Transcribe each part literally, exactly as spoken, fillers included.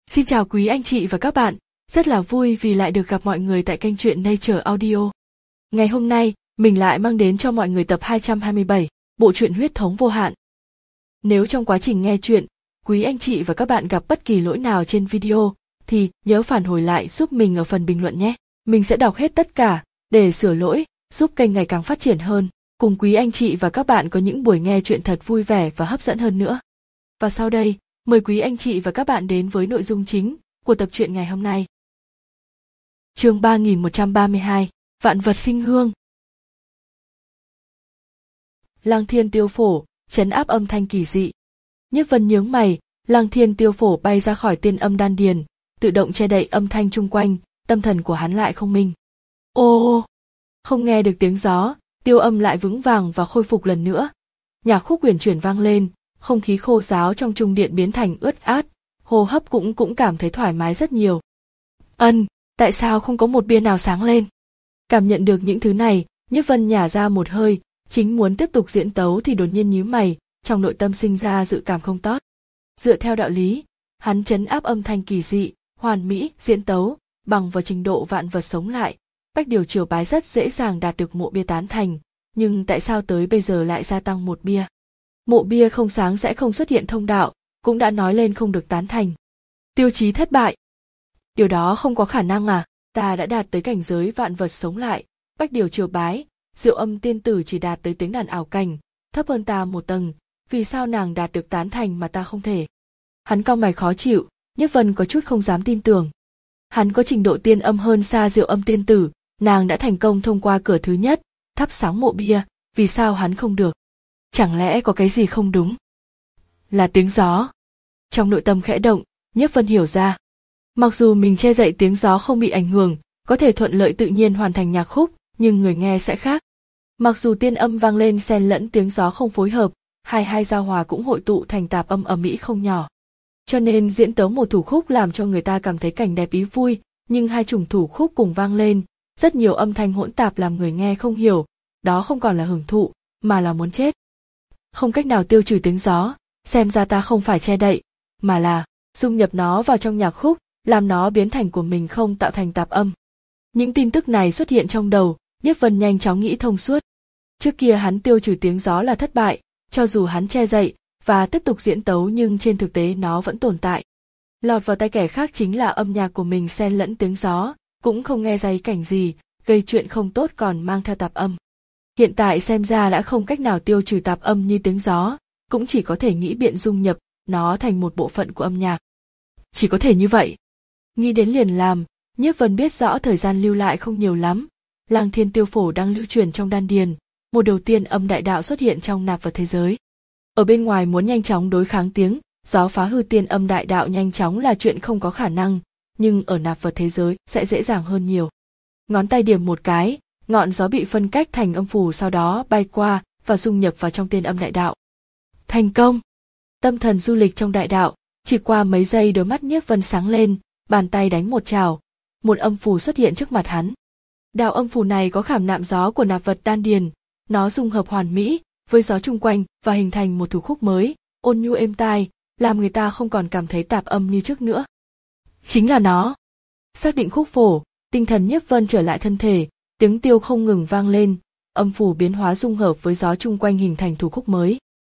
Xin chào quý anh chị và các bạn, rất là vui vì lại được gặp mọi người tại kênh truyện Nature Audio. Ngày hôm nay, mình lại mang đến cho mọi người tập hai trăm hai mươi bảy, bộ truyện Huyết thống vô hạn. Nếu trong quá trình nghe truyện, quý anh chị và các bạn gặp bất kỳ lỗi nào trên video, thì nhớ phản hồi lại giúp mình ở phần bình luận nhé. Mình sẽ đọc hết tất cả, để sửa lỗi, giúp kênh ngày càng phát triển hơn, cùng quý anh chị và các bạn có những buổi nghe truyện thật vui vẻ và hấp dẫn hơn nữa. Và sau đây, mời quý anh chị và các bạn đến với nội dung chính của tập truyện ngày hôm nay. Chương ba nghìn một trăm ba mươi hai, Vạn vật sinh hương. Lăng Thiên Tiêu Phổ, trấn áp âm thanh kỳ dị. Nhiếp Vân nhướng mày, Lăng Thiên Tiêu Phổ bay ra khỏi tiên âm đan điền, tự động che đậy âm thanh chung quanh, tâm thần của hắn lại không minh. Ô, không nghe được tiếng gió, tiêu âm lại vững vàng và khôi phục lần nữa. Nhạc khúc huyền chuyển vang lên, không khí khô ráo trong trung điện biến thành ướt át, hô hấp cũng cũng cảm thấy thoải mái rất nhiều. Ân, tại sao không có một bia nào sáng lên? Cảm nhận được những thứ này, Nhiếp Vân nhả ra một hơi, chính muốn tiếp tục diễn tấu thì đột nhiên nhíu mày, trong nội tâm sinh ra dự cảm không tốt. Dựa theo đạo lý, hắn trấn áp âm thanh kỳ dị, hoàn mỹ, diễn tấu, bằng vào trình độ vạn vật sống lại, Bách Điều Triều Bái rất dễ dàng đạt được mộ bia tán thành, nhưng tại sao tới bây giờ lại gia tăng một bia? Mộ bia không sáng sẽ không xuất hiện thông đạo, cũng đã nói lên không được tán thành. Tiêu chí thất bại. Điều đó không có khả năng à, ta đã đạt tới cảnh giới vạn vật sống lại, Bách Điều Triều Bái, Diệu Âm tiên tử chỉ đạt tới tiếng đàn ảo cảnh, thấp hơn ta một tầng, vì sao nàng đạt được tán thành mà ta không thể? Hắn cau mày khó chịu, Nhiếp Vân có chút không dám tin tưởng. Hắn có trình độ tiên âm hơn xa Diệu Âm tiên tử, nàng đã thành công thông qua cửa thứ nhất, thắp sáng mộ bia, vì sao hắn không được? Chẳng lẽ có cái gì không đúng? Là tiếng gió. Trong nội tâm khẽ động, Nhiếp Vân hiểu ra. Mặc dù mình che dậy tiếng gió không bị ảnh hưởng, có thể thuận lợi tự nhiên hoàn thành nhạc khúc, nhưng người nghe sẽ khác. Mặc dù tiên âm vang lên xen lẫn tiếng gió không phối hợp, hai hai giao hòa cũng hội tụ thành tạp âm ầm ĩ không nhỏ. Cho nên diễn tấu một thủ khúc làm cho người ta cảm thấy cảnh đẹp ý vui, nhưng hai chủng thủ khúc cùng vang lên, rất nhiều âm thanh hỗn tạp làm người nghe không hiểu, đó không còn là hưởng thụ, mà là muốn chết. Không cách nào tiêu trừ tiếng gió, xem ra ta không phải che đậy, mà là dung nhập nó vào trong nhạc khúc, làm nó biến thành của mình không tạo thành tạp âm. Những tin tức này xuất hiện trong đầu, Nhiếp Vân nhanh chóng nghĩ thông suốt. Trước kia hắn tiêu trừ tiếng gió là thất bại, cho dù hắn che dậy và tiếp tục diễn tấu nhưng trên thực tế nó vẫn tồn tại. Lọt vào tai kẻ khác chính là âm nhạc của mình xen lẫn tiếng gió, cũng không nghe ra ý cảnh gì, gây chuyện không tốt còn mang theo tạp âm. Hiện tại xem ra đã không cách nào tiêu trừ tạp âm như tiếng gió, cũng chỉ có thể nghĩ biện dung nhập nó thành một bộ phận của âm nhạc. Chỉ có thể như vậy. Nghĩ đến liền làm, Nhiếp Vân biết rõ thời gian lưu lại không nhiều lắm. Lăng Thiên Tiêu Phổ đang lưu truyền trong đan điền, một đầu tiên âm đại đạo xuất hiện trong nạp vật thế giới. Ở bên ngoài muốn nhanh chóng đối kháng tiếng gió phá hư tiên âm đại đạo nhanh chóng là chuyện không có khả năng, nhưng ở nạp vật thế giới sẽ dễ dàng hơn nhiều. Ngón tay điểm một cái, ngọn gió bị phân cách thành âm phù sau đó bay qua và dung nhập vào trong tiên âm đại đạo. Thành công! Tâm thần du lịch trong đại đạo, chỉ qua mấy giây đôi mắt Nhiếp Vân sáng lên, bàn tay đánh một chảo, một âm phù xuất hiện trước mặt hắn. Đạo âm phù này có khảm nạm gió của nạp vật đan điền, nó dung hợp hoàn mỹ với gió chung quanh và hình thành một thủ khúc mới, ôn nhu êm tai, làm người ta không còn cảm thấy tạp âm như trước nữa. Chính là nó. Xác định khúc phổ, tinh thần Nhiếp Vân trở lại thân thể, tiếng tiêu không ngừng vang lên, âm phù biến hóa dung hợp với gió chung quanh hình thành thủ khúc mới.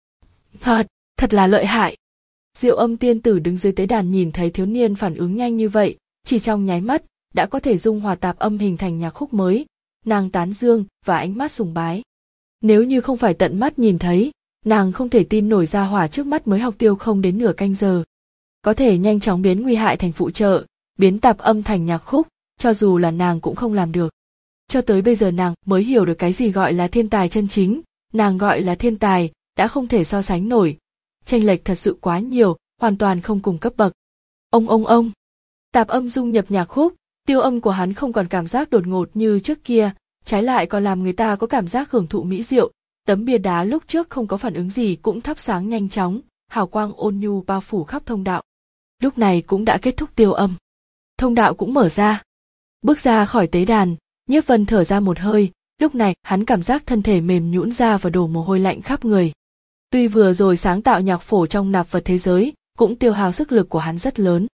Thật, thật là lợi hại. Diệu Âm tiên tử đứng dưới tế đàn nhìn thấy thiếu niên phản ứng nhanh như vậy, chỉ trong nháy mắt đã có thể dung hòa tạp âm hình thành nhạc khúc mới, nàng tán dương và ánh mắt sùng bái. Nếu như không phải tận mắt nhìn thấy, nàng không thể tin nổi ra hỏa trước mắt mới học tiêu không đến nửa canh giờ. Có thể nhanh chóng biến nguy hại thành phụ trợ, biến tạp âm thành nhạc khúc, cho dù là nàng cũng không làm được. Cho tới bây giờ nàng mới hiểu được cái gì gọi là thiên tài chân chính, nàng gọi là thiên tài, đã không thể so sánh nổi. Chênh lệch thật sự quá nhiều, hoàn toàn không cùng cấp bậc. Ông ông ông. Tạp âm dung nhập nhạc khúc, tiêu âm của hắn không còn cảm giác đột ngột như trước kia, trái lại còn làm người ta có cảm giác hưởng thụ mỹ diệu. Tấm bia đá lúc trước không có phản ứng gì cũng thắp sáng nhanh chóng, hào quang ôn nhu bao phủ khắp thông đạo. Lúc này cũng đã kết thúc tiêu âm. Thông đạo cũng mở ra. Bước ra khỏi tế đàn, Nhiếp Vân thở ra một hơi, lúc này hắn cảm giác thân thể mềm nhũn ra và đổ mồ hôi lạnh khắp người. Tuy vừa rồi sáng tạo nhạc phổ trong nạp vật thế giới, cũng tiêu hao sức lực của hắn rất lớn.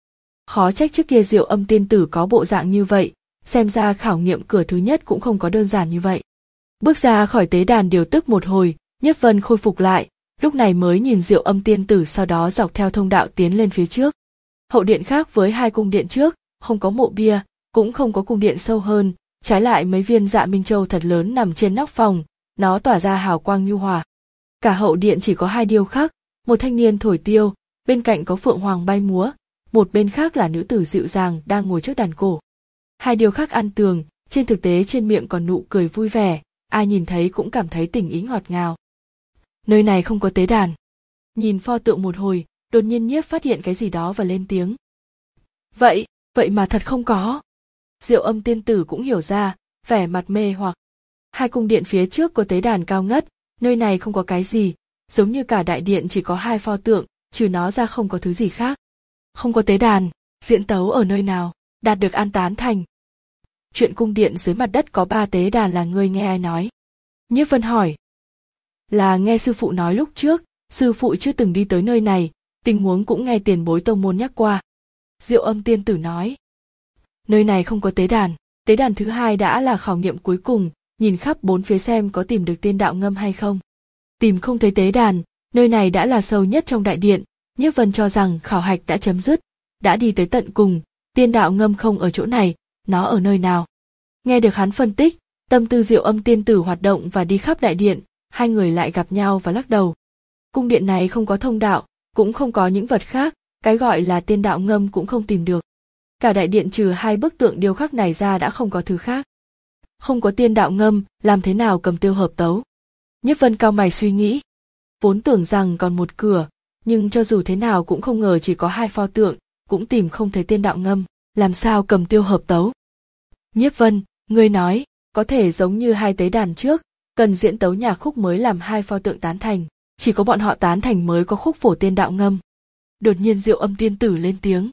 Khó trách trước kia Diệu Âm tiên tử có bộ dạng như vậy, xem ra khảo nghiệm cửa thứ nhất cũng không có đơn giản như vậy. Bước ra khỏi tế đàn điều tức một hồi, Nhiếp Vân khôi phục lại, lúc này mới nhìn Diệu Âm tiên tử, sau đó dọc theo thông đạo tiến lên phía trước. Hậu điện khác với hai cung điện trước, không có mộ bia, cũng không có cung điện sâu hơn, trái lại mấy viên Dạ Minh Châu thật lớn nằm trên nóc phòng, nó tỏa ra hào quang nhu hòa. Cả hậu điện chỉ có hai điêu khắc, một thanh niên thổi tiêu, bên cạnh có phượng hoàng bay múa, một bên khác là nữ tử dịu dàng đang ngồi trước đàn cổ. Hai điêu khắc ăn tường, trên thực tế trên miệng còn nụ cười vui vẻ, ai nhìn thấy cũng cảm thấy tình ý ngọt ngào. Nơi này không có tế đàn. Nhìn pho tượng một hồi, đột nhiên Nhiếp phát hiện cái gì đó và lên tiếng. Vậy, vậy mà thật không có. Diệu Âm tiên tử cũng hiểu ra, vẻ mặt mê hoặc. Hai cung điện phía trước có tế đàn cao ngất, nơi này không có cái gì, giống như cả đại điện chỉ có hai pho tượng, trừ nó ra không có thứ gì khác. Không có tế đàn, diễn tấu ở nơi nào, đạt được an tán thành. Chuyện cung điện dưới mặt đất có ba tế đàn là ngươi nghe ai nói? Nhiếp Vân hỏi. Là nghe sư phụ nói lúc trước, sư phụ chưa từng đi tới nơi này, tình huống cũng nghe tiền bối tông môn nhắc qua. Diệu Âm tiên tử nói. Nơi này không có tế đàn, tế đàn thứ hai đã là khảo nghiệm cuối cùng, nhìn khắp bốn phía xem có tìm được tiên đạo ngâm hay không. Tìm không thấy tế đàn, nơi này đã là sâu nhất trong đại điện, Nhiếp Vân cho rằng khảo hạch đã chấm dứt, đã đi tới tận cùng, tiên đạo ngâm không ở chỗ này, nó ở nơi nào? Nghe được hắn phân tích, tâm tư Diệu Âm tiên tử hoạt động và đi khắp đại điện, hai người lại gặp nhau và lắc đầu. Cung điện này không có thông đạo, cũng không có những vật khác, cái gọi là tiên đạo ngâm cũng không tìm được. Cả đại điện trừ hai bức tượng điêu khắc này ra đã không có thứ khác. Không có tiên đạo ngâm, làm thế nào cầm tiêu hợp tấu? Nhiếp Vân cau mày suy nghĩ. Vốn tưởng rằng còn một cửa, nhưng cho dù thế nào cũng không ngờ chỉ có hai pho tượng, cũng tìm không thấy tiên đạo ngâm, làm sao cầm tiêu hợp tấu? Nhiếp Vân, ngươi nói, có thể giống như hai tế đàn trước, cần diễn tấu nhạc khúc mới làm hai pho tượng tán thành, chỉ có bọn họ tán thành mới có khúc phổ tiên đạo ngâm. Đột nhiên Diệu Âm tiên tử lên tiếng.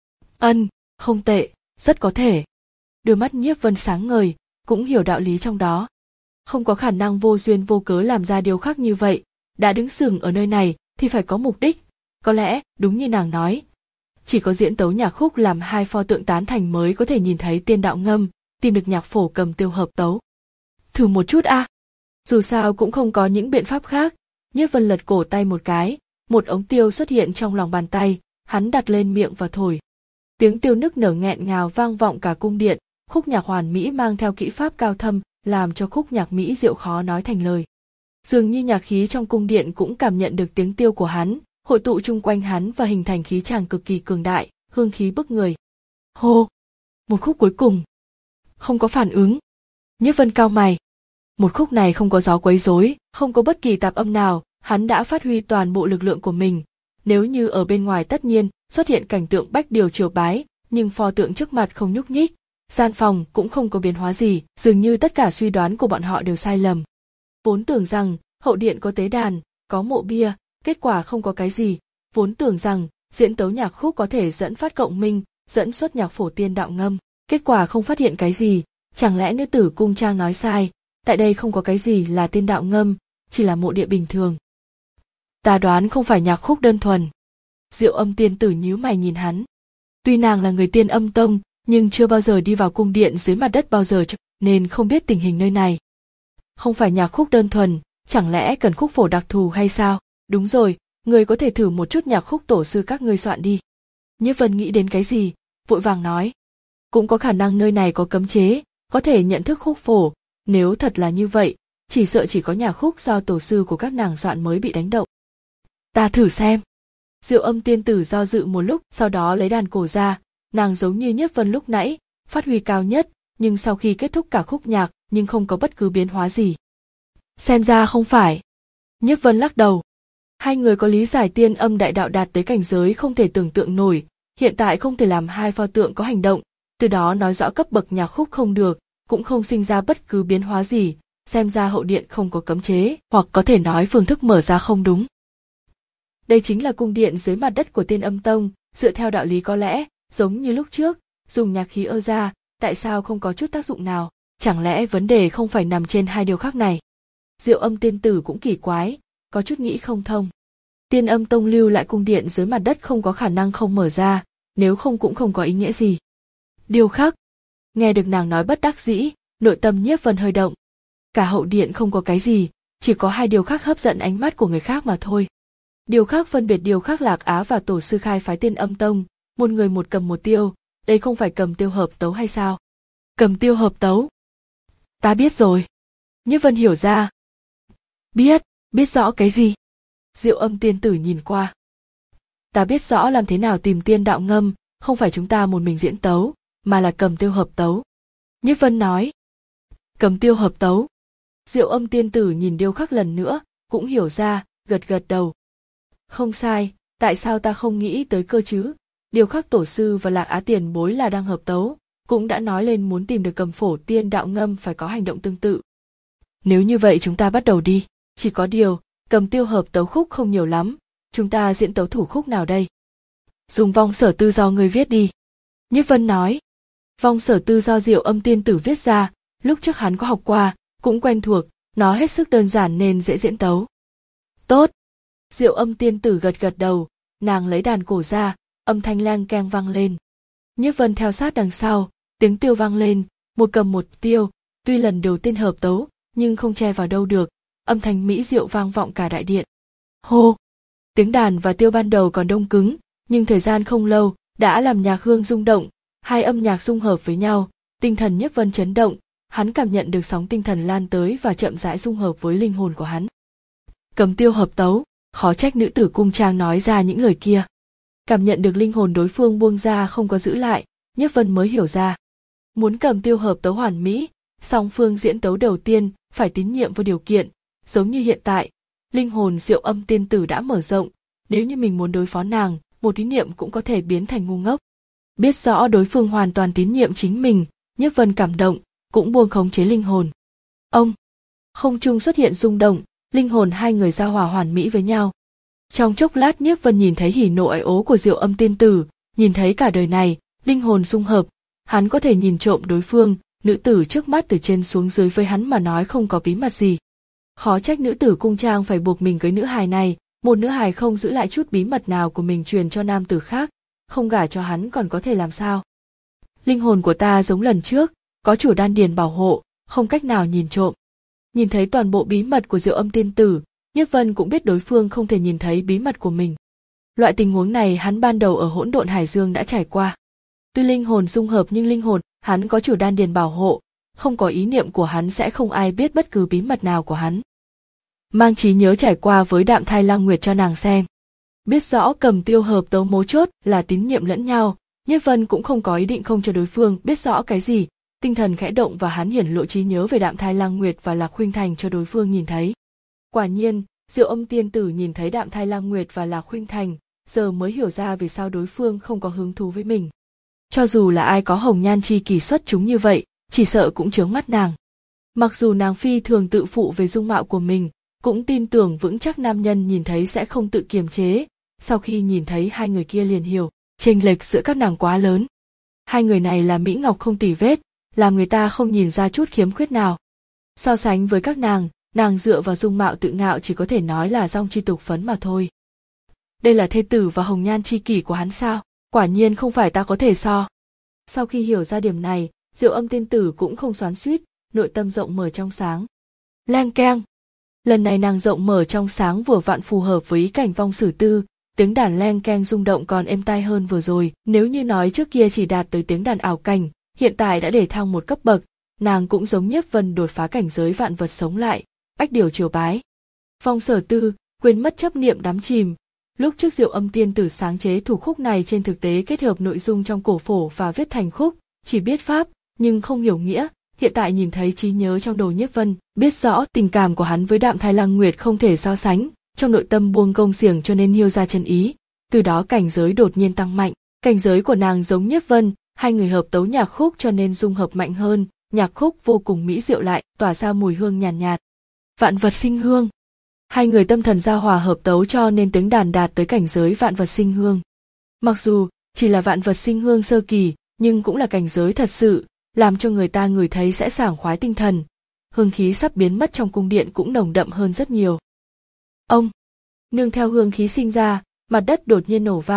Ân, không tệ, rất có thể. Đôi mắt Nhiếp Vân sáng ngời, cũng hiểu đạo lý trong đó. Không có khả năng vô duyên vô cớ làm ra điều khác như vậy, đã đứng sừng ở nơi này thì phải có mục đích, có lẽ đúng như nàng nói. Chỉ có diễn tấu nhạc khúc làm hai pho tượng tán thành mới có thể nhìn thấy tiên đạo ngâm, tìm được nhạc phổ cầm tiêu hợp tấu. Thử một chút a. À. Dù sao cũng không có những biện pháp khác, Nhiếp Vân lật cổ tay một cái, một ống tiêu xuất hiện trong lòng bàn tay, hắn đặt lên miệng và thổi. Tiếng tiêu nức nở nghẹn ngào vang vọng cả cung điện, khúc nhạc hoàn mỹ mang theo kỹ pháp cao thâm, làm cho khúc nhạc mỹ diệu khó nói thành lời. Dường như nhạc khí trong cung điện cũng cảm nhận được tiếng tiêu của hắn, hội tụ chung quanh hắn và hình thành khí tràng cực kỳ cường đại, hương khí bức người. Hô! Một khúc cuối cùng. Không có phản ứng. Nhiếp Vân cau mày. Một khúc này không có gió quấy rối, không có bất kỳ tạp âm nào, hắn đã phát huy toàn bộ lực lượng của mình. Nếu như ở bên ngoài tất nhiên xuất hiện cảnh tượng bách điều triều bái, nhưng pho tượng trước mặt không nhúc nhích, gian phòng cũng không có biến hóa gì, dường như tất cả suy đoán của bọn họ đều sai lầm. Vốn tưởng rằng hậu điện có tế đàn, có mộ bia, kết quả không có cái gì. Vốn tưởng rằng diễn tấu nhạc khúc có thể dẫn phát cộng minh, dẫn xuất nhạc phổ tiên đạo ngâm, kết quả không phát hiện cái gì. Chẳng lẽ nữ tử cung trang nói sai? Tại đây không có cái gì là tiên đạo ngâm, chỉ là mộ địa bình thường. Ta đoán không phải nhạc khúc đơn thuần. Diệu Âm tiên tử nhíu mày nhìn hắn. Tuy nàng là người Tiên Âm tông, nhưng chưa bao giờ đi vào cung điện dưới mặt đất bao giờ, nên không biết tình hình nơi này. Không phải nhạc khúc đơn thuần, chẳng lẽ cần khúc phổ đặc thù hay sao? Đúng rồi, người có thể thử một chút nhạc khúc tổ sư các ngươi soạn đi. Nhiếp Vân nghĩ đến cái gì, vội vàng nói. Cũng có khả năng nơi này có cấm chế, có thể nhận thức khúc phổ. Nếu thật là như vậy, chỉ sợ chỉ có nhạc khúc do tổ sư của các nàng soạn mới bị đánh động. Ta thử xem. Diệu Âm tiên tử do dự một lúc, sau đó lấy đàn cổ ra, nàng giống như Nhiếp Vân lúc nãy, phát huy cao nhất, nhưng sau khi kết thúc cả khúc nhạc, nhưng không có bất cứ biến hóa gì. Xem ra không phải. Nhiếp Vân lắc đầu. Hai người có lý giải tiên âm đại đạo đạt tới cảnh giới không thể tưởng tượng nổi, hiện tại không thể làm hai pho tượng có hành động, từ đó nói rõ cấp bậc nhạc khúc không được, cũng không sinh ra bất cứ biến hóa gì, xem ra hậu điện không có cấm chế, hoặc có thể nói phương thức mở ra không đúng. Đây chính là cung điện dưới mặt đất của Tiên Âm tông, dựa theo đạo lý có lẽ, giống như lúc trước, dùng nhạc khí ơ ra, tại sao không có chút tác dụng nào, chẳng lẽ vấn đề không phải nằm trên hai điều khác này. Diệu Âm tiên tử cũng kỳ quái, có chút nghĩ không thông. Tiên Âm tông lưu lại cung điện dưới mặt đất không có khả năng không mở ra, nếu không cũng không có ý nghĩa gì. Điêu khắc. Nghe được nàng nói bất đắc dĩ, nội tâm Nhiếp Vân hơi động. Cả hậu điện không có cái gì, chỉ có hai điêu khắc hấp dẫn ánh mắt của người khác mà thôi. Điêu khắc phân biệt điêu khắc Lạc Á và tổ sư khai phái Tiên Âm Tông, một người một cầm một tiêu, đây không phải cầm tiêu hợp tấu hay sao? Cầm tiêu hợp tấu. Ta biết rồi. Nhiếp Vân hiểu ra. Biết, biết rõ cái gì? Diệu Âm tiên tử nhìn qua. Ta biết rõ làm thế nào tìm tiên đạo ngâm, không phải chúng ta một mình diễn tấu, mà là cầm tiêu hợp tấu. Nhiếp Vân nói. Cầm tiêu hợp tấu. Diệu Âm tiên tử nhìn điêu khắc lần nữa, cũng hiểu ra, gật gật đầu. Không sai, tại sao ta không nghĩ tới cơ chứ? Điêu khắc tổ sư và Lạc Á tiền bối là đang hợp tấu, cũng đã nói lên muốn tìm được cầm phổ tiên đạo ngâm phải có hành động tương tự. Nếu như vậy chúng ta bắt đầu đi, chỉ có điều, cầm tiêu hợp tấu khúc không nhiều lắm, chúng ta diễn tấu thủ khúc nào đây? Dùng vong sở tư do người viết đi. Nhiếp Vân nói. Vong sở tư do Diệu Âm tiên tử viết ra, lúc trước hắn có học qua, cũng quen thuộc, nó hết sức đơn giản nên dễ diễn tấu. Tốt. Diệu Âm tiên tử gật gật đầu, nàng lấy đàn cổ ra, âm thanh leng keng vang lên. Nhiếp Vân theo sát đằng sau, tiếng tiêu vang lên, một cầm một tiêu, tuy lần đầu tiên hợp tấu, nhưng không che vào đâu được, âm thanh mỹ diệu vang vọng cả đại điện. Hô! Tiếng đàn và tiêu ban đầu còn đông cứng, nhưng thời gian không lâu, đã làm nhạc hương rung động, hai âm nhạc dung hợp với nhau, tinh thần Nhiếp Vân chấn động, hắn cảm nhận được sóng tinh thần lan tới và chậm rãi dung hợp với linh hồn của hắn. Cầm tiêu hợp tấu, khó trách nữ tử cung trang nói ra những lời kia. Cảm nhận được linh hồn đối phương buông ra không có giữ lại, Nhiếp Vân mới hiểu ra. Muốn cầm tiêu hợp tấu hoàn mỹ, song phương diễn tấu đầu tiên phải tín nhiệm vào điều kiện, giống như hiện tại, linh hồn Diệu Âm tiên tử đã mở rộng, nếu như mình muốn đối phó nàng, một ý niệm cũng có thể biến thành ngu ngốc. Biết rõ đối phương hoàn toàn tín nhiệm chính mình, Nhiếp Vân cảm động, cũng buông khống chế linh hồn. Ông, không trung xuất hiện rung động, linh hồn hai người giao hòa hoàn mỹ với nhau. Trong chốc lát Nhiếp Vân nhìn thấy hỉ nộ ái ố của Diệu Âm tiên tử, nhìn thấy cả đời này, linh hồn dung hợp, hắn có thể nhìn trộm đối phương, nữ tử trước mắt từ trên xuống dưới với hắn mà nói không có bí mật gì. Khó trách nữ tử cung trang phải buộc mình cưới nữ hài này, một nữ hài không giữ lại chút bí mật nào của mình truyền cho nam tử khác, không gả cho hắn còn có thể làm sao. Linh hồn của ta giống lần trước, có chủ đan điền bảo hộ, không cách nào nhìn trộm. Nhìn thấy toàn bộ bí mật của Diệu Âm tiên tử, Nhiếp Vân cũng biết đối phương không thể nhìn thấy bí mật của mình. Loại tình huống này hắn ban đầu ở Hỗn Độn Hải Dương đã trải qua. Tuy linh hồn dung hợp nhưng linh hồn hắn có chủ đan điền bảo hộ, không có ý niệm của hắn sẽ không ai biết bất cứ bí mật nào của hắn. Mang trí nhớ trải qua với Đạm Thai Lăng Nguyệt cho nàng xem. Biết rõ cầm tiêu hợp tấu mấu chốt là tín nhiệm lẫn nhau, Nhiếp Vân cũng không có ý định không cho đối phương biết rõ cái gì, tinh thần khẽ động và hắn hiển lộ trí nhớ về Đạm Thai Lăng Nguyệt và Lạc Khuynh Thành cho đối phương nhìn thấy. Quả nhiên, Diệu Âm tiên tử nhìn thấy Đạm Thai Lăng Nguyệt và Lạc Khuynh Thành, giờ mới hiểu ra vì sao đối phương không có hứng thú với mình. Cho dù là ai có hồng nhan chi kỳ xuất chúng như vậy, chỉ sợ cũng chướng mắt nàng. Mặc dù nàng phi thường tự phụ về dung mạo của mình, cũng tin tưởng vững chắc nam nhân nhìn thấy sẽ không tự kiềm chế, sau khi nhìn thấy hai người kia liền hiểu, chênh lệch giữa các nàng quá lớn. Hai người này là mỹ ngọc không tì vết, làm người ta không nhìn ra chút khiếm khuyết nào. So sánh với các nàng, nàng dựa vào dung mạo tự ngạo chỉ có thể nói là dong chi tục phấn mà thôi. Đây là thê tử và hồng nhan chi kỷ của hắn sao? Quả nhiên không phải ta có thể so. Sau khi hiểu ra điểm này, Diệu Âm tiên tử cũng không xoắn xuýt, nội tâm rộng mở trong sáng. Leng keng. Lần này nàng rộng mở trong sáng vừa vặn phù hợp với ý cảnh vong sử tư, tiếng đàn leng keng rung động còn êm tai hơn vừa rồi. Nếu như nói trước kia chỉ đạt tới tiếng đàn ảo cảnh, hiện tại đã để thăng một cấp bậc, nàng cũng giống Nhiếp Vân đột phá cảnh giới vạn vật sống lại, bách điều triều bái. Vong sở tư, quên mất chấp niệm đắm chìm. Lúc trước Diệu Âm tiên tử sáng chế thủ khúc này trên thực tế kết hợp nội dung trong cổ phổ và viết thành khúc, chỉ biết pháp, nhưng không hiểu nghĩa, hiện tại nhìn thấy trí nhớ trong đầu Nhiếp Vân, biết rõ tình cảm của hắn với Đạm Thai Lăng Nguyệt không thể so sánh, trong nội tâm buông gông xiềng cho nên hiêu ra chân ý, từ đó cảnh giới đột nhiên tăng mạnh, cảnh giới của nàng giống Nhiếp Vân, hai người hợp tấu nhạc khúc cho nên dung hợp mạnh hơn, nhạc khúc vô cùng mỹ diệu lại, tỏa ra mùi hương nhàn nhạt, nhạt. Vạn vật sinh hương. Hai người tâm thần giao hòa hợp tấu cho nên tiếng đàn đạt tới cảnh giới vạn vật sinh hương. Mặc dù chỉ là vạn vật sinh hương sơ kỳ, nhưng cũng là cảnh giới thật sự, làm cho người ta ngửi thấy sẽ sảng khoái tinh thần. Hương khí sắp biến mất trong cung điện cũng nồng đậm hơn rất nhiều. Ông, nương theo hương khí sinh ra, mặt đất đột nhiên nổ vang,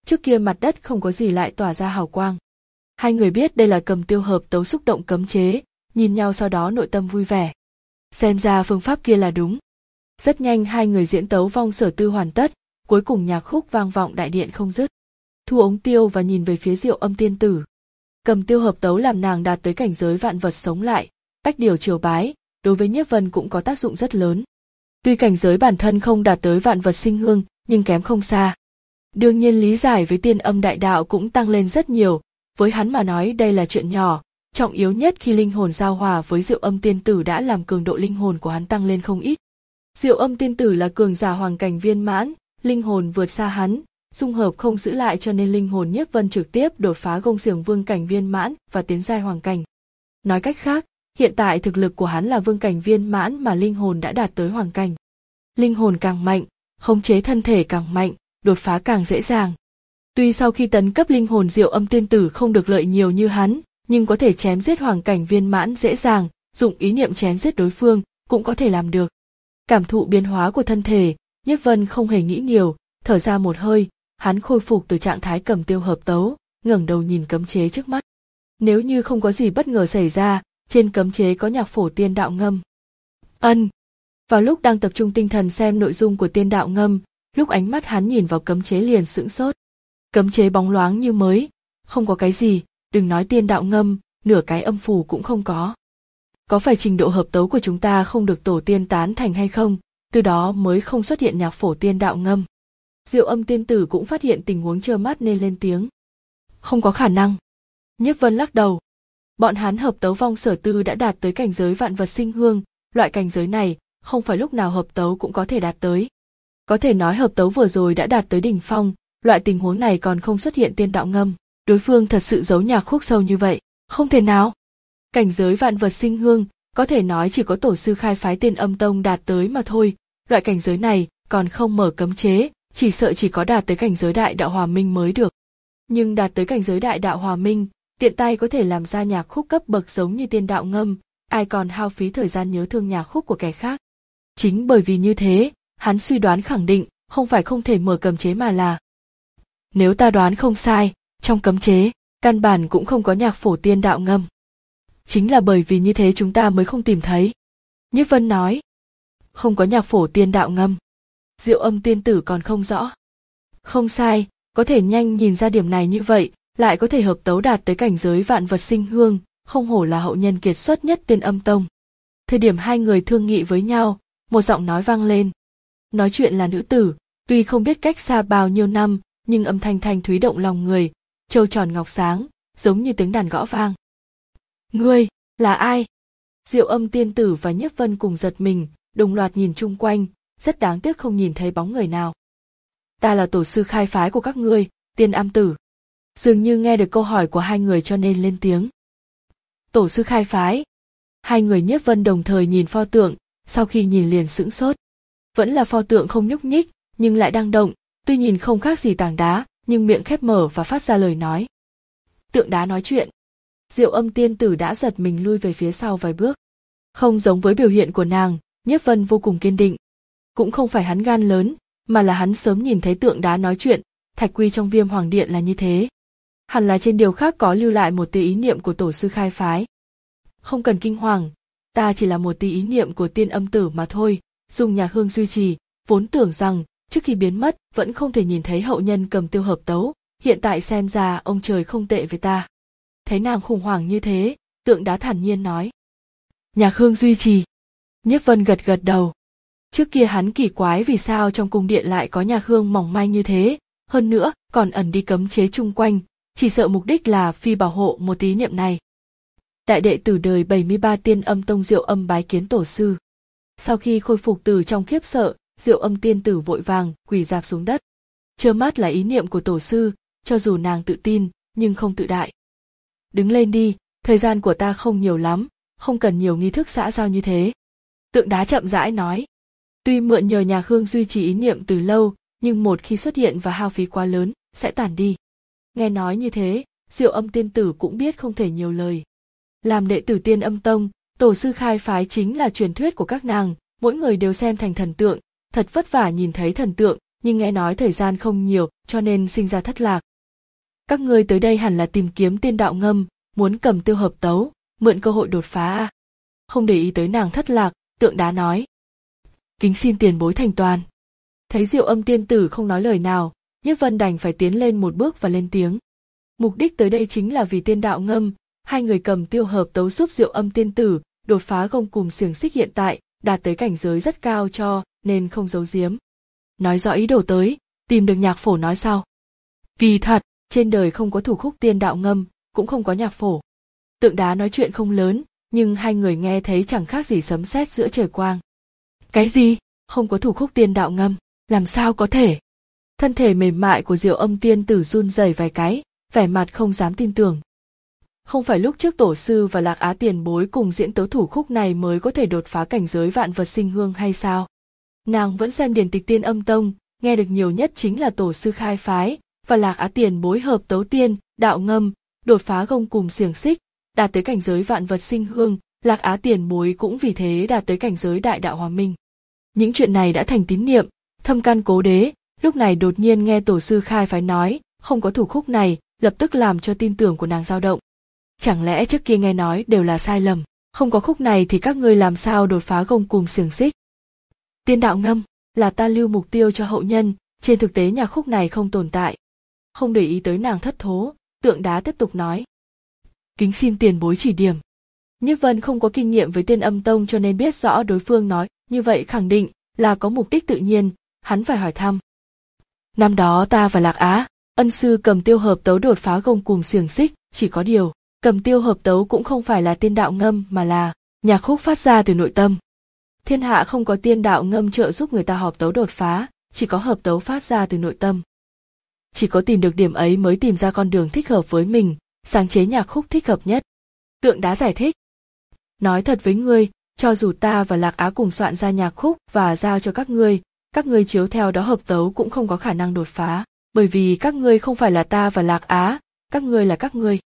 trước kia mặt đất không có gì lại tỏa ra hào quang. Hai người biết đây là Cầm Tiêu hợp tấu xúc động cấm chế, nhìn nhau sau đó nội tâm vui vẻ. Xem ra phương pháp kia là đúng. Rất nhanh hai người diễn tấu vong sở tư hoàn tất, cuối cùng nhạc khúc vang vọng đại điện không dứt. Thu ống tiêu và nhìn về phía Diệu Âm tiên tử. Cầm Tiêu hợp tấu làm nàng đạt tới cảnh giới vạn vật sống lại, bách điều triều bái, đối với Nhiếp Vân cũng có tác dụng rất lớn. Tuy cảnh giới bản thân không đạt tới vạn vật sinh hương, nhưng kém không xa. Đương nhiên lý giải với tiên âm đại đạo cũng tăng lên rất nhiều, với hắn mà nói đây là chuyện nhỏ, trọng yếu nhất khi linh hồn giao hòa với Diệu Âm tiên tử đã làm cường độ linh hồn của hắn tăng lên không ít. Diệu Âm tiên tử là cường giả hoàng cảnh viên mãn, linh hồn vượt xa hắn, dung hợp không giữ lại cho nên linh hồn Nhiếp Vân trực tiếp đột phá Gông Xiềng vương cảnh viên mãn và tiến giai hoàng cảnh. Nói cách khác, hiện tại thực lực của hắn là vương cảnh viên mãn mà linh hồn đã đạt tới hoàng cảnh. Linh hồn càng mạnh, khống chế thân thể càng mạnh, đột phá càng dễ dàng. Tuy sau khi tấn cấp linh hồn Diệu Âm tiên tử không được lợi nhiều như hắn, nhưng có thể chém giết hoàng cảnh viên mãn dễ dàng, dùng ý niệm chém giết đối phương cũng có thể làm được. Cảm thụ biến hóa của thân thể, Nhiếp Vân không hề nghĩ nhiều, thở ra một hơi, hắn khôi phục từ trạng thái Cầm Tiêu hợp tấu, ngẩng đầu nhìn cấm chế trước mắt. Nếu như không có gì bất ngờ xảy ra, trên cấm chế có nhạc phổ tiên đạo ngâm. Ân. Vào lúc đang tập trung tinh thần xem nội dung của tiên đạo ngâm, lúc ánh mắt hắn nhìn vào cấm chế liền sững sốt. Cấm chế bóng loáng như mới, không có cái gì, đừng nói tiên đạo ngâm, nửa cái âm phù cũng không có. Có phải trình độ hợp tấu của chúng ta không được tổ tiên tán thành hay không, từ đó mới không xuất hiện nhạc phổ tiên đạo ngâm? Diệu Âm tiên tử cũng phát hiện tình huống trơ mắt nên lên tiếng. Không có khả năng. Nhiếp Vân lắc đầu. Bọn hắn hợp tấu vong sở tư đã đạt tới cảnh giới vạn vật sinh hương, loại cảnh giới này không phải lúc nào hợp tấu cũng có thể đạt tới. Có thể nói hợp tấu vừa rồi đã đạt tới đỉnh phong, loại tình huống này còn không xuất hiện tiên đạo ngâm, đối phương thật sự giấu nhạc khúc sâu như vậy, không thể nào. Cảnh giới vạn vật sinh hương, có thể nói chỉ có tổ sư khai phái Tiên Âm tông đạt tới mà thôi, loại cảnh giới này còn không mở cấm chế, chỉ sợ chỉ có đạt tới cảnh giới đại đạo hòa minh mới được. Nhưng đạt tới cảnh giới đại đạo hòa minh, tiện tay có thể làm ra nhạc khúc cấp bậc giống như tiên đạo ngâm, ai còn hao phí thời gian nhớ thương nhạc khúc của kẻ khác. Chính bởi vì như thế, hắn suy đoán khẳng định, không phải không thể mở cấm chế mà là. Nếu ta đoán không sai, trong cấm chế, căn bản cũng không có nhạc phổ tiên đạo ngâm. Chính là bởi vì như thế chúng ta mới không tìm thấy. Nhiếp Vân nói. Không có nhạc phổ tiên đạo ngâm. Diệu Âm tiên tử còn không rõ. Không sai, có thể nhanh nhìn ra điểm này như vậy, lại có thể hợp tấu đạt tới cảnh giới vạn vật sinh hương, không hổ là hậu nhân kiệt xuất nhất Tiên Âm tông. Thời điểm hai người thương nghị với nhau, một giọng nói vang lên. Nói chuyện là nữ tử, tuy không biết cách xa bao nhiêu năm, nhưng âm thanh thanh thúy động lòng người, trâu tròn ngọc sáng, giống như tiếng đàn gõ vang. Ngươi, là ai? Diệu Âm tiên tử và Nhiếp Vân cùng giật mình, đồng loạt nhìn chung quanh, rất đáng tiếc không nhìn thấy bóng người nào. Ta là tổ sư khai phái của các ngươi, Tiên Am tử. Dường như nghe được câu hỏi của hai người cho nên lên tiếng. Tổ sư khai phái. Hai người Nhiếp Vân đồng thời nhìn pho tượng, sau khi nhìn liền sững sốt. Vẫn là pho tượng không nhúc nhích, nhưng lại đang động, tuy nhìn không khác gì tảng đá, nhưng miệng khép mở và phát ra lời nói. Tượng đá nói chuyện. Diệu Âm tiên tử đã giật mình lui về phía sau vài bước. Không giống với biểu hiện của nàng, Nhiếp Vân vô cùng kiên định. Cũng không phải hắn gan lớn, mà là hắn sớm nhìn thấy tượng đá nói chuyện, thạch quy trong Viêm Hoàng Điện là như thế. Hẳn là trên điều khác có lưu lại một tia ý niệm của tổ sư khai phái. Không cần kinh hoàng, ta chỉ là một tia ý niệm của Tiên Âm tử mà thôi, dùng nhạc hương duy trì, vốn tưởng rằng trước khi biến mất vẫn không thể nhìn thấy hậu nhân Cầm Tiêu hợp tấu, hiện tại xem ra ông trời không tệ với ta. Thấy nàng khủng hoảng như thế, tượng đá thản nhiên nói. Nhạc hương duy trì. Nhiếp Vân gật gật đầu. Trước kia hắn kỳ quái vì sao trong cung điện lại có nhạc hương mỏng manh như thế, hơn nữa còn ẩn đi cấm chế chung quanh, chỉ sợ mục đích là phi bảo hộ một ý niệm này. Đại đệ tử đời bảy mươi ba Tiên Âm tông Diệu Âm bái kiến tổ sư. Sau khi khôi phục từ trong khiếp sợ, Diệu Âm tiên tử vội vàng quỳ rạp xuống đất. Trơ mắt là ý niệm của tổ sư, cho dù nàng tự tin, nhưng không tự đại. Đứng lên đi, thời gian của ta không nhiều lắm, không cần nhiều nghi thức xã giao như thế. Tượng đá chậm rãi nói. Tuy mượn nhờ nhạc hương duy trì ý niệm từ lâu, nhưng một khi xuất hiện và hao phí quá lớn, sẽ tản đi. Nghe nói như thế, Diệu Âm tiên tử cũng biết không thể nhiều lời. Làm đệ tử Tiên Âm tông, tổ sư khai phái chính là truyền thuyết của các nàng, mỗi người đều xem thành thần tượng, thật vất vả nhìn thấy thần tượng, nhưng nghe nói thời gian không nhiều cho nên sinh ra thất lạc. Các ngươi tới đây hẳn là tìm kiếm tiên đạo ngâm, muốn cầm tiêu hợp tấu, mượn cơ hội đột phá à? Không để ý tới nàng thất lạc, Tượng Đá nói. Kính xin tiền bối thành toàn. Thấy Diệu Âm tiên tử không nói lời nào, Nhiếp Vân đành phải tiến lên một bước và lên tiếng. Mục đích tới đây chính là vì tiên đạo ngâm, hai người cầm tiêu hợp tấu giúp Diệu Âm tiên tử đột phá gông cùm xiềng xích hiện tại, đạt tới cảnh giới rất cao cho nên không giấu giếm. Nói rõ ý đồ tới, tìm được nhạc phổ nói sau. Kỳ thật, trên đời không có thủ khúc tiên đạo ngâm, cũng không có nhạc phổ. Tượng Đá nói chuyện không lớn, nhưng hai người nghe thấy chẳng khác gì sấm sét giữa trời quang. Cái gì? Không có thủ khúc tiên đạo ngâm, làm sao có thể? Thân thể mềm mại của Diệu Âm tiên tử run rẩy vài cái, vẻ mặt không dám tin tưởng. Không phải lúc trước tổ sư và Lạc Á tiền bối cùng diễn tấu thủ khúc này mới có thể đột phá cảnh giới vạn vật sinh hương hay sao? Nàng vẫn xem điển tịch Tiên Âm Tông, nghe được nhiều nhất chính là tổ sư khai phái và Lạc Á tiền bối hợp tấu tiên, đạo ngâm, đột phá gông cùm xiềng xích, đạt tới cảnh giới vạn vật sinh hương, Lạc Á tiền bối cũng vì thế đạt tới cảnh giới đại đạo hòa minh. Những chuyện này đã thành tín niệm, thâm căn cố đế, lúc này đột nhiên nghe tổ sư khai phái nói, không có thủ khúc này, lập tức làm cho tin tưởng của nàng dao động. Chẳng lẽ trước kia nghe nói đều là sai lầm, không có khúc này thì các ngươi làm sao đột phá gông cùm xiềng xích? Tiên đạo ngâm là ta lưu mục tiêu cho hậu nhân, trên thực tế nhạc khúc này không tồn tại. Không để ý tới nàng thất thố, Tượng Đá tiếp tục nói. Kính xin tiền bối chỉ điểm. Nhiếp Vân không có kinh nghiệm với Tiên Âm Tông cho nên biết rõ đối phương nói như vậy khẳng định là có mục đích tự nhiên, hắn phải hỏi thăm. Năm đó ta và Lạc Á, ân sư cầm tiêu hợp tấu đột phá gông cùm xiềng xích, chỉ có điều, cầm tiêu hợp tấu cũng không phải là tiên đạo ngâm mà là nhạc khúc phát ra từ nội tâm. Thiên hạ không có tiên đạo ngâm trợ giúp người ta hợp tấu đột phá, chỉ có hợp tấu phát ra từ nội tâm. Chỉ có tìm được điểm ấy mới tìm ra con đường thích hợp với mình, sáng chế nhạc khúc thích hợp nhất. Tượng Đá giải thích. Nói thật với ngươi, cho dù ta và Lạc Á cùng soạn ra nhạc khúc và giao cho các ngươi, các ngươi chiếu theo đó hợp tấu cũng không có khả năng đột phá, bởi vì các ngươi không phải là ta và Lạc Á, các ngươi là các ngươi.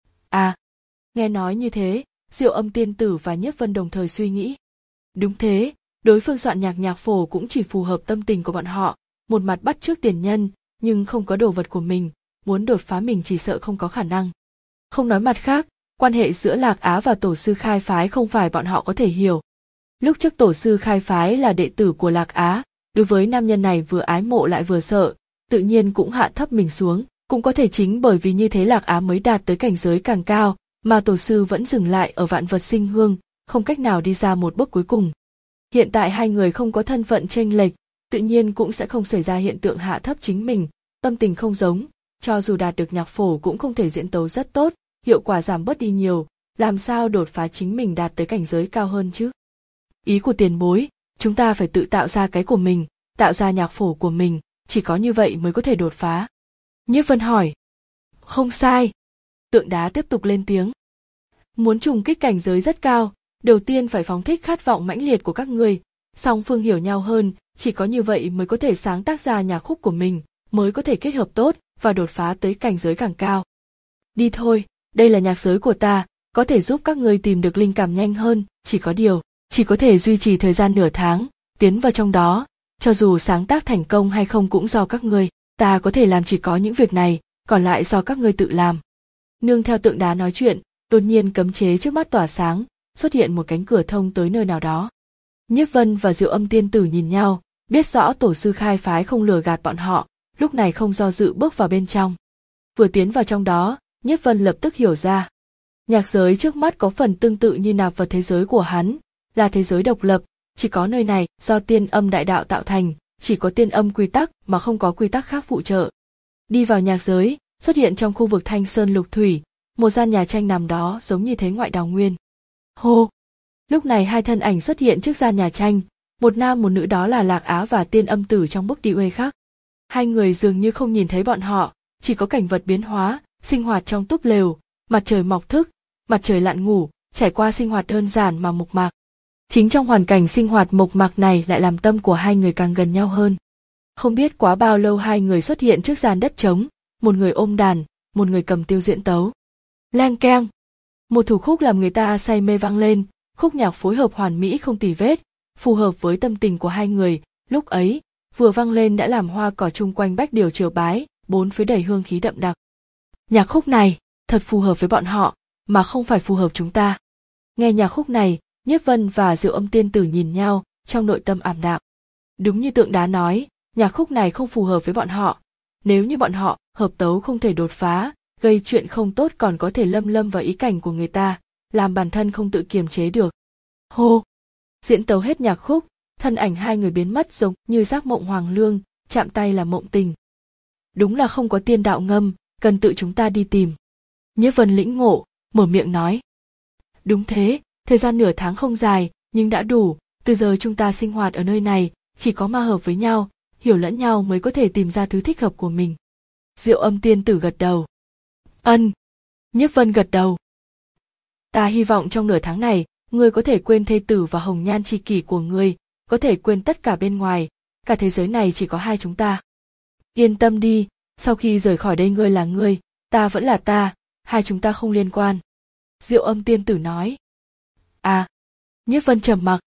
À, nghe nói như thế, Diệu Âm tiên tử và Nhiếp Vân đồng thời suy nghĩ. Đúng thế, đối phương soạn nhạc nhạc phổ cũng chỉ phù hợp tâm tình của bọn họ, một mặt bắt chước tiền nhân, nhưng không có đồ vật của mình, muốn đột phá mình chỉ sợ không có khả năng. Không nói mặt khác, quan hệ giữa Lạc Á và tổ sư khai phái không phải bọn họ có thể hiểu. Lúc trước tổ sư khai phái là đệ tử của Lạc Á, đối với nam nhân này vừa ái mộ lại vừa sợ, tự nhiên cũng hạ thấp mình xuống, cũng có thể chính bởi vì như thế Lạc Á mới đạt tới cảnh giới càng cao, mà tổ sư vẫn dừng lại ở vạn vật sinh hương, không cách nào đi ra một bước cuối cùng. Hiện tại hai người không có thân phận chênh lệch, tự nhiên cũng sẽ không xảy ra hiện tượng hạ thấp chính mình, tâm tình không giống, cho dù đạt được nhạc phổ cũng không thể diễn tấu rất tốt, hiệu quả giảm bớt đi nhiều, làm sao đột phá chính mình đạt tới cảnh giới cao hơn chứ? Ý của tiền bối, chúng ta phải tự tạo ra cái của mình, tạo ra nhạc phổ của mình, chỉ có như vậy mới có thể đột phá. Nhiếp Vân hỏi. Không sai. Tượng Đá tiếp tục lên tiếng. Muốn trùng kích cảnh giới rất cao, đầu tiên phải phóng thích khát vọng mãnh liệt của các ngươi, song phương hiểu nhau hơn, chỉ có như vậy mới có thể sáng tác ra nhạc khúc của mình, mới có thể kết hợp tốt và đột phá tới cảnh giới càng cao. Đi thôi, đây là nhạc giới của ta, có thể giúp các ngươi tìm được linh cảm nhanh hơn, chỉ có điều, chỉ có thể duy trì thời gian nửa tháng, tiến vào trong đó, cho dù sáng tác thành công hay không cũng do các ngươi, ta có thể làm chỉ có những việc này, còn lại do các ngươi tự làm. Nương theo Tượng Đá nói chuyện, đột nhiên cấm chế trước mắt tỏa sáng, xuất hiện một cánh cửa thông tới nơi nào đó. Nhiếp Vân và Diệu Âm tiên tử nhìn nhau, biết rõ tổ sư khai phái không lừa gạt bọn họ, lúc này không do dự bước vào bên trong. Vừa tiến vào trong đó, Nhiếp Vân lập tức hiểu ra. Nhạc giới trước mắt có phần tương tự như nạp vào thế giới của hắn, là thế giới độc lập, chỉ có nơi này do tiên âm đại đạo tạo thành, chỉ có tiên âm quy tắc mà không có quy tắc khác phụ trợ. Đi vào nhạc giới, xuất hiện trong khu vực Thanh Sơn Lục Thủy, một gian nhà tranh nằm đó giống như thế ngoại đào nguyên. Hô! Lúc này hai thân ảnh xuất hiện trước gian nhà tranh, một nam một nữ, đó là Lạc Á và Tiên Âm Tử trong bức đi uê khác. Hai người dường như không nhìn thấy bọn họ, chỉ có cảnh vật biến hóa, sinh hoạt trong túp lều, mặt trời mọc thức, mặt trời lặn ngủ, trải qua sinh hoạt đơn giản mà mộc mạc. Chính trong hoàn cảnh sinh hoạt mộc mạc này lại làm tâm của hai người càng gần nhau hơn. Không biết quá bao lâu hai người xuất hiện trước gian đất trống, một người ôm đàn, một người cầm tiêu diễn tấu. Leng keng, một thủ khúc làm người ta say mê vang lên, khúc nhạc phối hợp hoàn mỹ không tì vết, phù hợp với tâm tình của hai người. Lúc ấy, vừa vang lên đã làm hoa cỏ chung quanh bách điều triều bái, bốn phía đầy hương khí đậm đặc. Nhạc khúc này thật phù hợp với bọn họ, mà không phải phù hợp chúng ta. Nghe nhạc khúc này, Nhiếp Vân và Diệu Âm tiên tử nhìn nhau, trong nội tâm ảm đạm. Đúng như Tượng Đá nói, nhạc khúc này không phù hợp với bọn họ. Nếu như bọn họ hợp tấu không thể đột phá, gây chuyện không tốt còn có thể lâm lâm vào ý cảnh của người ta, làm bản thân không tự kiềm chế được. Hô! Diễn tấu hết nhạc khúc, thân ảnh hai người biến mất giống như giác mộng hoàng lương, chạm tay là mộng tình. Đúng là không có tiên đạo ngâm, cần tự chúng ta đi tìm. Nhiếp Vân lĩnh ngộ, mở miệng nói. Đúng thế, thời gian nửa tháng không dài, nhưng đã đủ, từ giờ chúng ta sinh hoạt ở nơi này, chỉ có ma hợp với nhau, hiểu lẫn nhau mới có thể tìm ra thứ thích hợp của mình. Diệu Âm tiên tử gật đầu. Ân. Nhiếp Vân gật đầu. Ta hy vọng trong nửa tháng này, ngươi có thể quên thê tử và hồng nhan tri kỷ của ngươi, có thể quên tất cả bên ngoài, cả thế giới này chỉ có hai chúng ta. Yên tâm đi, sau khi rời khỏi đây ngươi là ngươi, ta vẫn là ta, hai chúng ta không liên quan. Diệu Âm tiên tử nói. À. Nhiếp Vân trầm mặc.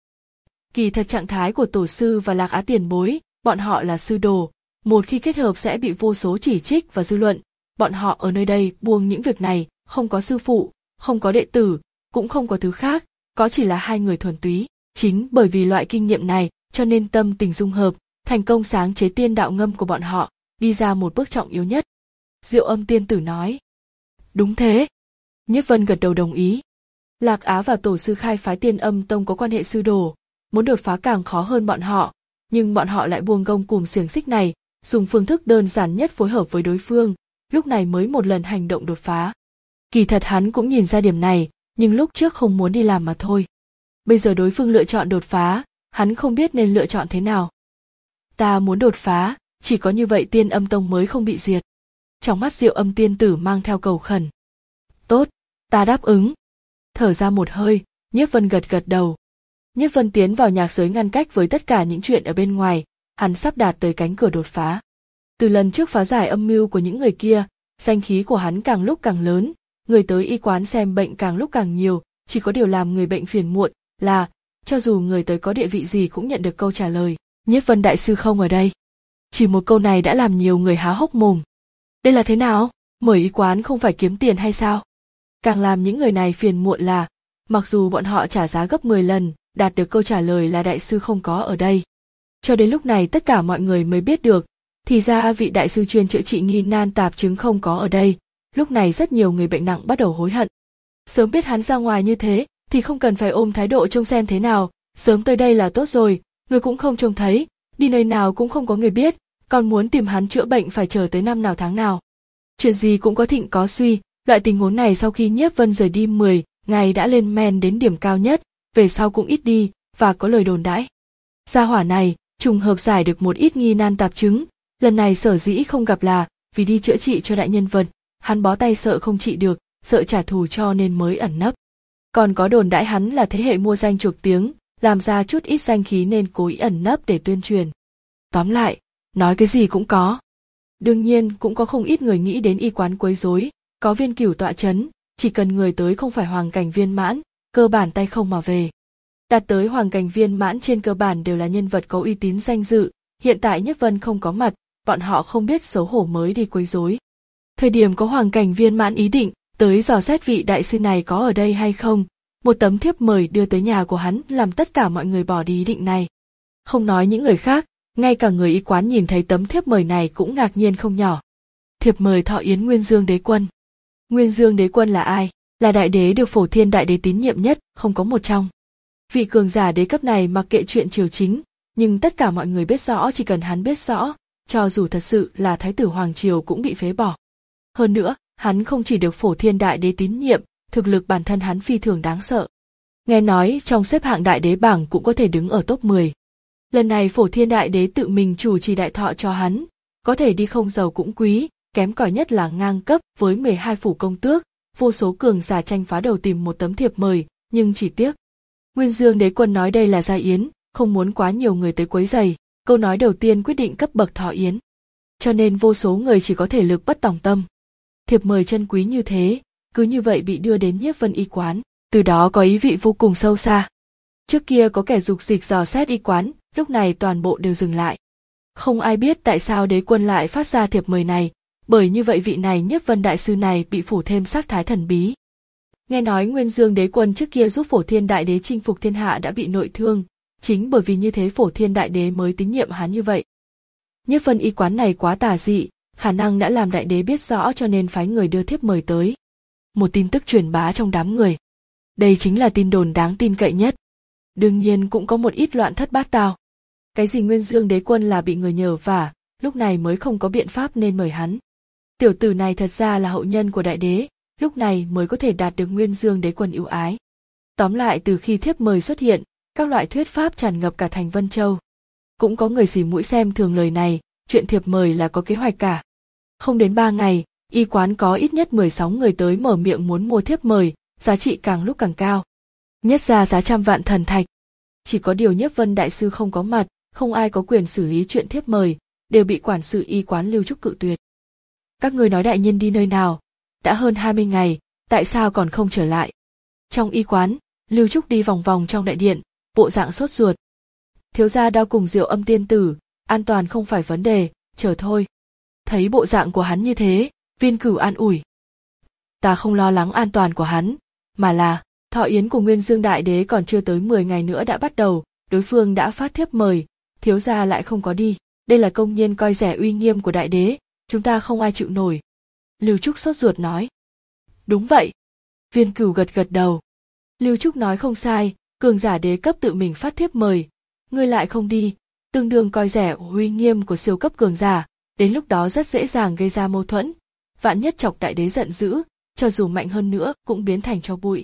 Kỳ thật trạng thái của tổ sư và Lạc Á tiền bối, bọn họ là sư đồ, một khi kết hợp sẽ bị vô số chỉ trích và dư luận. Bọn họ ở nơi đây buông những việc này, không có sư phụ, không có đệ tử, cũng không có thứ khác, có chỉ là hai người thuần túy. Chính bởi vì loại kinh nghiệm này, cho nên tâm tình dung hợp, thành công sáng chế tiên đạo ngâm của bọn họ, đi ra một bước trọng yếu nhất. Diệu Âm tiên tử nói. Đúng thế. Nhiếp Vân gật đầu đồng ý. Lạc Á và tổ sư khai phái Tiên Âm Tông có quan hệ sư đồ, muốn đột phá càng khó hơn bọn họ, nhưng bọn họ lại buông gông cùm xiềng xích này, dùng phương thức đơn giản nhất phối hợp với đối phương, lúc này mới một lần hành động đột phá. Kỳ thật hắn cũng nhìn ra điểm này, nhưng lúc trước không muốn đi làm mà thôi. Bây giờ đối phương lựa chọn đột phá, hắn không biết nên lựa chọn thế nào. Ta muốn đột phá, chỉ có như vậy Tiên Âm Tông mới không bị diệt. Trong mắt Diệu Âm tiên tử mang theo cầu khẩn. Tốt, ta đáp ứng. Thở ra một hơi, Nhiếp Vân gật gật đầu. Nhiếp Vân tiến vào nhạc giới ngăn cách với tất cả những chuyện ở bên ngoài, hắn sắp đạt tới cánh cửa đột phá. Từ lần trước phá giải âm mưu của những người kia, danh khí của hắn càng lúc càng lớn, người tới y quán xem bệnh càng lúc càng nhiều, chỉ có điều làm người bệnh phiền muộn là, cho dù người tới có địa vị gì cũng nhận được câu trả lời, Nhiếp Vân đại sư không ở đây. Chỉ một câu này đã làm nhiều người há hốc mồm. Đây là thế nào? Mở y quán không phải kiếm tiền hay sao? Càng làm những người này phiền muộn là, mặc dù bọn họ trả giá gấp mười lần, đạt được câu trả lời là đại sư không có ở đây. Cho đến lúc này tất cả mọi người mới biết được, thì ra vị đại sư chuyên chữa trị nghi nan tạp chứng không có ở đây. Lúc này rất nhiều người bệnh nặng bắt đầu hối hận. Sớm biết hắn ra ngoài như thế, thì không cần phải ôm thái độ trông xem thế nào, sớm tới đây là tốt rồi, người cũng không trông thấy, đi nơi nào cũng không có người biết, còn muốn tìm hắn chữa bệnh phải chờ tới năm nào tháng nào. Chuyện gì cũng có thịnh có suy, loại tình huống này sau khi Nhiếp Vân rời đi mười ngày đã lên men đến điểm cao nhất, về sau cũng ít đi, và có lời đồn đãi. Gia hỏa này, trùng hợp giải được một ít nghi nan tạp chứng, lần này sở dĩ không gặp là vì đi chữa trị cho đại nhân vật, hắn bó tay sợ không trị được, sợ trả thù cho nên mới ẩn nấp. Còn có đồn đãi hắn là thế hệ mua danh chuộc tiếng, làm ra chút ít danh khí nên cố ý ẩn nấp để tuyên truyền. Tóm lại, nói cái gì cũng có. Đương nhiên cũng có không ít người nghĩ đến y quán quấy rối, có Viên Cửu tọa chấn, chỉ cần người tới không phải hoàng cảnh viên mãn, cơ bản tay không mà về. Đạt tới hoàng cảnh viên mãn trên cơ bản đều là nhân vật có uy tín danh dự, hiện tại Nhiếp Vân không có mặt, bọn họ không biết xấu hổ mới đi quấy rối. Thời điểm có hoàng cảnh viên mãn ý định tới dò xét vị đại sư này có ở đây hay không, một tấm thiếp mời đưa tới nhà của hắn làm tất cả mọi người bỏ đi ý định này. Không nói những người khác, ngay cả người y quán nhìn thấy tấm thiếp mời này cũng ngạc nhiên không nhỏ. Thiệp mời thọ yến Nguyên Dương Đế Quân. Nguyên Dương Đế Quân là ai? Là đại đế được Phổ Thiên đại đế tín nhiệm nhất, không có một trong. Vị cường giả đế cấp này mặc kệ chuyện triều chính, nhưng tất cả mọi người biết rõ chỉ cần hắn biết rõ, cho dù thật sự là thái tử hoàng triều cũng bị phế bỏ. Hơn nữa, hắn không chỉ được Phổ Thiên đại đế tín nhiệm, thực lực bản thân hắn phi thường đáng sợ. Nghe nói trong xếp hạng đại đế bảng cũng có thể đứng ở top mười. Lần này Phổ Thiên đại đế tự mình chủ trì đại thọ cho hắn, có thể đi không giàu cũng quý, kém cỏi nhất là ngang cấp với mười hai phủ công tước, vô số cường giả tranh phá đầu tìm một tấm thiệp mời, nhưng chỉ tiếc. Nguyên Dương Đế Quân nói đây là gia yến, không muốn quá nhiều người tới quấy rầy, câu nói đầu tiên quyết định cấp bậc thọ yến. Cho nên vô số người chỉ có thể lực bất tòng tâm. Thiệp mời chân quý như thế, cứ như vậy bị đưa đến Nhiếp Vân y quán, từ đó có ý vị vô cùng sâu xa. Trước kia có kẻ dục dịch dò xét y quán, lúc này toàn bộ đều dừng lại. Không ai biết tại sao đế quân lại phát ra thiệp mời này, bởi như vậy vị này Nhiếp Vân đại sư này bị phủ thêm sắc thái thần bí. Nghe nói Nguyên Dương đế quân trước kia giúp Phổ Thiên đại đế chinh phục thiên hạ đã bị nội thương, chính bởi vì như thế Phổ Thiên đại đế mới tín nhiệm hắn như vậy. Nhiếp Vân y quán này quá tà dị, khả năng đã làm đại đế biết rõ cho nên phái người đưa thiếp mời tới. Một tin tức truyền bá trong đám người. Đây chính là tin đồn đáng tin cậy nhất. Đương nhiên cũng có một ít loạn thất bát tao. Cái gì Nguyên Dương đế quân là bị người nhờ vả, lúc này mới không có biện pháp nên mời hắn. Tiểu tử này thật ra là hậu nhân của đại đế, lúc này mới có thể đạt được Nguyên Dương đế quân ưu ái. Tóm lại từ khi thiếp mời xuất hiện, các loại thuyết pháp tràn ngập cả thành Vân Châu. Cũng có người xì mũi xem thường lời này, chuyện thiệp mời là có kế hoạch cả. Không đến ba ngày, y quán có ít nhất mười sáu người tới mở miệng muốn mua thiếp mời, giá trị càng lúc càng cao. Nhất ra giá trăm vạn thần thạch. Chỉ có điều Nhiếp Vân đại sư không có mặt, không ai có quyền xử lý chuyện thiếp mời, đều bị quản sự y quán Lưu Trúc cự tuyệt. Các người nói đại nhân đi nơi nào? Đã hơn hai mươi ngày, tại sao còn không trở lại? Trong y quán, Lưu Trúc đi vòng vòng trong đại điện, bộ dạng sốt ruột. Thiếu gia đao cùng Diệu Âm tiên tử, an toàn không phải vấn đề, chờ thôi. Thấy bộ dạng của hắn như thế, Viên Cửu an ủi. Ta không lo lắng an toàn của hắn, mà là, thọ yến của Nguyên Dương đại đế còn chưa tới mười ngày nữa đã bắt đầu, đối phương đã phát thiếp mời, thiếu gia lại không có đi, đây là công nhiên coi rẻ uy nghiêm của đại đế, chúng ta không ai chịu nổi. Lưu Trúc sốt ruột nói. Đúng vậy. Viên Cửu gật gật đầu. Lưu Trúc nói không sai, cường giả đế cấp tự mình phát thiếp mời, ngươi lại không đi, tương đương coi rẻ uy nghiêm của siêu cấp cường giả, đến lúc đó rất dễ dàng gây ra mâu thuẫn, vạn nhất chọc đại đế giận dữ, cho dù mạnh hơn nữa cũng biến thành tro bụi.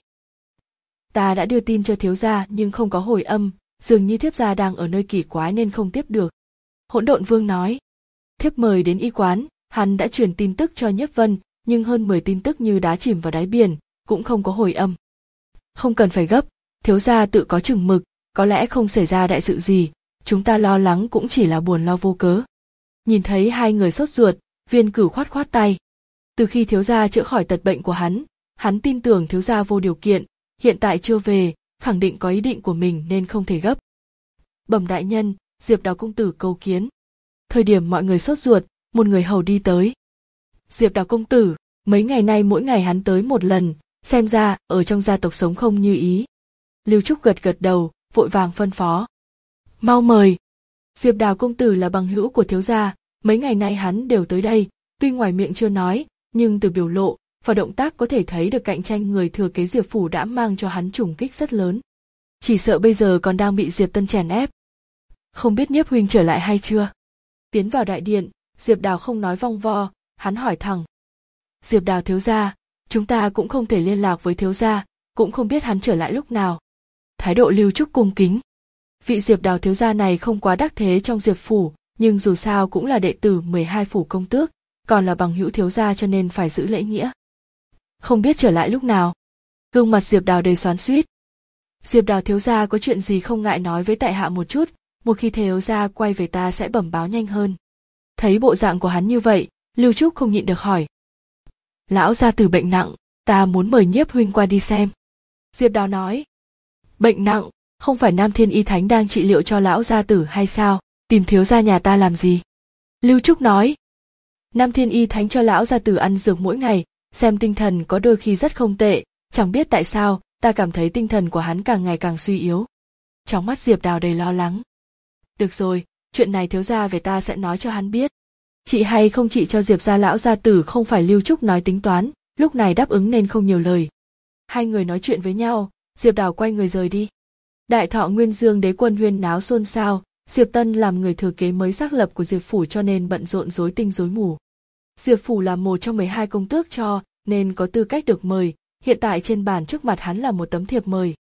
Ta đã đưa tin cho thiếu gia nhưng không có hồi âm, dường như thiếp gia đang ở nơi kỳ quái nên không tiếp được. Hỗn Độn Vương nói. Thiếp mời đến y quán, hắn đã truyền tin tức cho Nhiếp Vân, nhưng hơn mười tin tức như đá chìm vào đáy biển, cũng không có hồi âm. Không cần phải gấp, thiếu gia tự có chừng mực, có lẽ không xảy ra đại sự gì, chúng ta lo lắng cũng chỉ là buồn lo vô cớ. Nhìn thấy hai người sốt ruột, Viên Cửu khoát khoát tay. Từ khi thiếu gia chữa khỏi tật bệnh của hắn, hắn tin tưởng thiếu gia vô điều kiện, hiện tại chưa về, khẳng định có ý định của mình nên không thể gấp. Bẩm đại nhân, Diệp Đào công tử cầu kiến. Thời điểm mọi người sốt ruột, một người hầu đi tới. Diệp Đào công tử, mấy ngày nay mỗi ngày hắn tới một lần, xem ra ở trong gia tộc sống không như ý. Lưu Trúc gật gật đầu, vội vàng phân phó. Mau mời. Diệp Đào công tử là bằng hữu của thiếu gia, mấy ngày nay hắn đều tới đây, tuy ngoài miệng chưa nói, nhưng từ biểu lộ và động tác có thể thấy được cạnh tranh người thừa kế Diệp phủ đã mang cho hắn trùng kích rất lớn. Chỉ sợ bây giờ còn đang bị Diệp Tân chèn ép. Không biết Nhiếp huynh trở lại hay chưa? Tiến vào đại điện, Diệp Đào không nói vòng vo, hắn hỏi thẳng. Diệp Đào thiếu gia, chúng ta cũng không thể liên lạc với thiếu gia, cũng không biết hắn trở lại lúc nào. Thái độ Lưu Trúc cung kính. Vị Diệp Đào thiếu gia này không quá đắc thế trong Diệp phủ, nhưng dù sao cũng là đệ tử mười hai phủ công tước, còn là bằng hữu thiếu gia cho nên phải giữ lễ nghĩa. Không biết trở lại lúc nào. Gương mặt Diệp Đào đầy xoắn xuýt. Diệp Đào thiếu gia có chuyện gì không ngại nói với tại hạ một chút, một khi thiếu gia quay về ta sẽ bẩm báo nhanh hơn. Thấy bộ dạng của hắn như vậy, Lưu Trúc không nhịn được hỏi. Lão gia tử bệnh nặng, ta muốn mời Nhiếp huynh qua đi xem. Diệp Đào nói. Bệnh nặng, không phải Nam Thiên Y Thánh đang trị liệu cho lão gia tử hay sao, tìm thiếu gia nhà ta làm gì? Lưu Trúc nói. Nam Thiên Y Thánh cho lão gia tử ăn dược mỗi ngày, xem tinh thần có đôi khi rất không tệ, chẳng biết tại sao, ta cảm thấy tinh thần của hắn càng ngày càng suy yếu. Trong mắt Diệp Đào đầy lo lắng. Được rồi, chuyện này thiếu gia về ta sẽ nói cho hắn biết. Chị hay không chị cho Diệp gia lão gia tử không phải Lưu Trúc nói tính toán, lúc này đáp ứng nên không nhiều lời. Hai người nói chuyện với nhau, Diệp Đào quay người rời đi. Đại Thọ Nguyên Dương đế quân huyên náo xôn xao, Diệp Tân làm người thừa kế mới xác lập của Diệp phủ cho nên bận rộn rối tinh rối mù. Diệp phủ là một trong mười hai công tước cho, nên có tư cách được mời, hiện tại trên bàn trước mặt hắn là một tấm thiệp mời.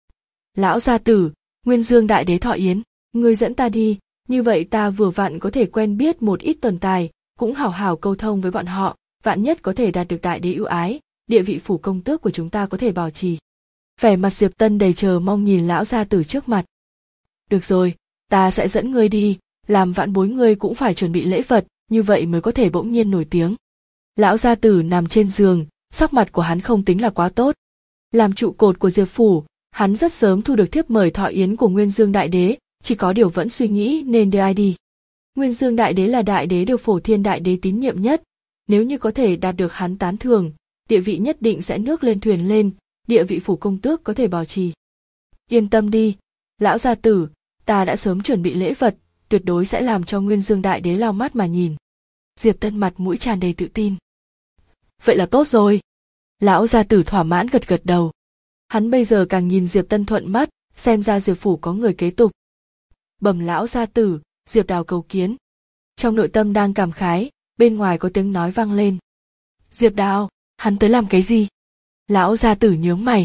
Lão gia tử, Nguyên Dương đại đế thọ yến, ngươi dẫn ta đi, như vậy ta vừa vặn có thể quen biết một ít tồn tài, cũng hảo hảo câu thông với bọn họ, vạn nhất có thể đạt được đại đế ưu ái, địa vị phủ công tước của chúng ta có thể bảo trì. Vẻ mặt Diệp Tân đầy chờ mong nhìn lão gia tử trước mặt. Được rồi, ta sẽ dẫn ngươi đi, làm vãn bối ngươi cũng phải chuẩn bị lễ vật, như vậy mới có thể bỗng nhiên nổi tiếng. Lão gia tử nằm trên giường, sắc mặt của hắn không tính là quá tốt. Làm trụ cột của Diệp phủ, hắn rất sớm thu được thiếp mời thọ yến của Nguyên Dương đại đế, chỉ có điều vẫn suy nghĩ nên đưa ai đi. Nguyên Dương Đại Đế là đại đế được Phổ Thiên Đại Đế tín nhiệm nhất, nếu như có thể đạt được hắn tán thưởng, địa vị nhất định sẽ nước lên thuyền lên, địa vị phủ công tước có thể bảo trì. Yên tâm đi, lão gia tử, ta đã sớm chuẩn bị lễ vật, tuyệt đối sẽ làm cho Nguyên Dương Đại Đế lau mắt mà nhìn. Diệp Tân mặt mũi tràn đầy tự tin. Vậy là tốt rồi. Lão gia tử thỏa mãn gật gật đầu. Hắn bây giờ càng nhìn Diệp Tân thuận mắt, xem ra Diệp phủ có người kế tục. Bẩm lão gia tử, Diệp Đào cầu kiến. Trong nội tâm đang cảm khái, bên ngoài có tiếng nói vang lên. Diệp Đào, hắn tới làm cái gì? Lão gia tử nhướng mày.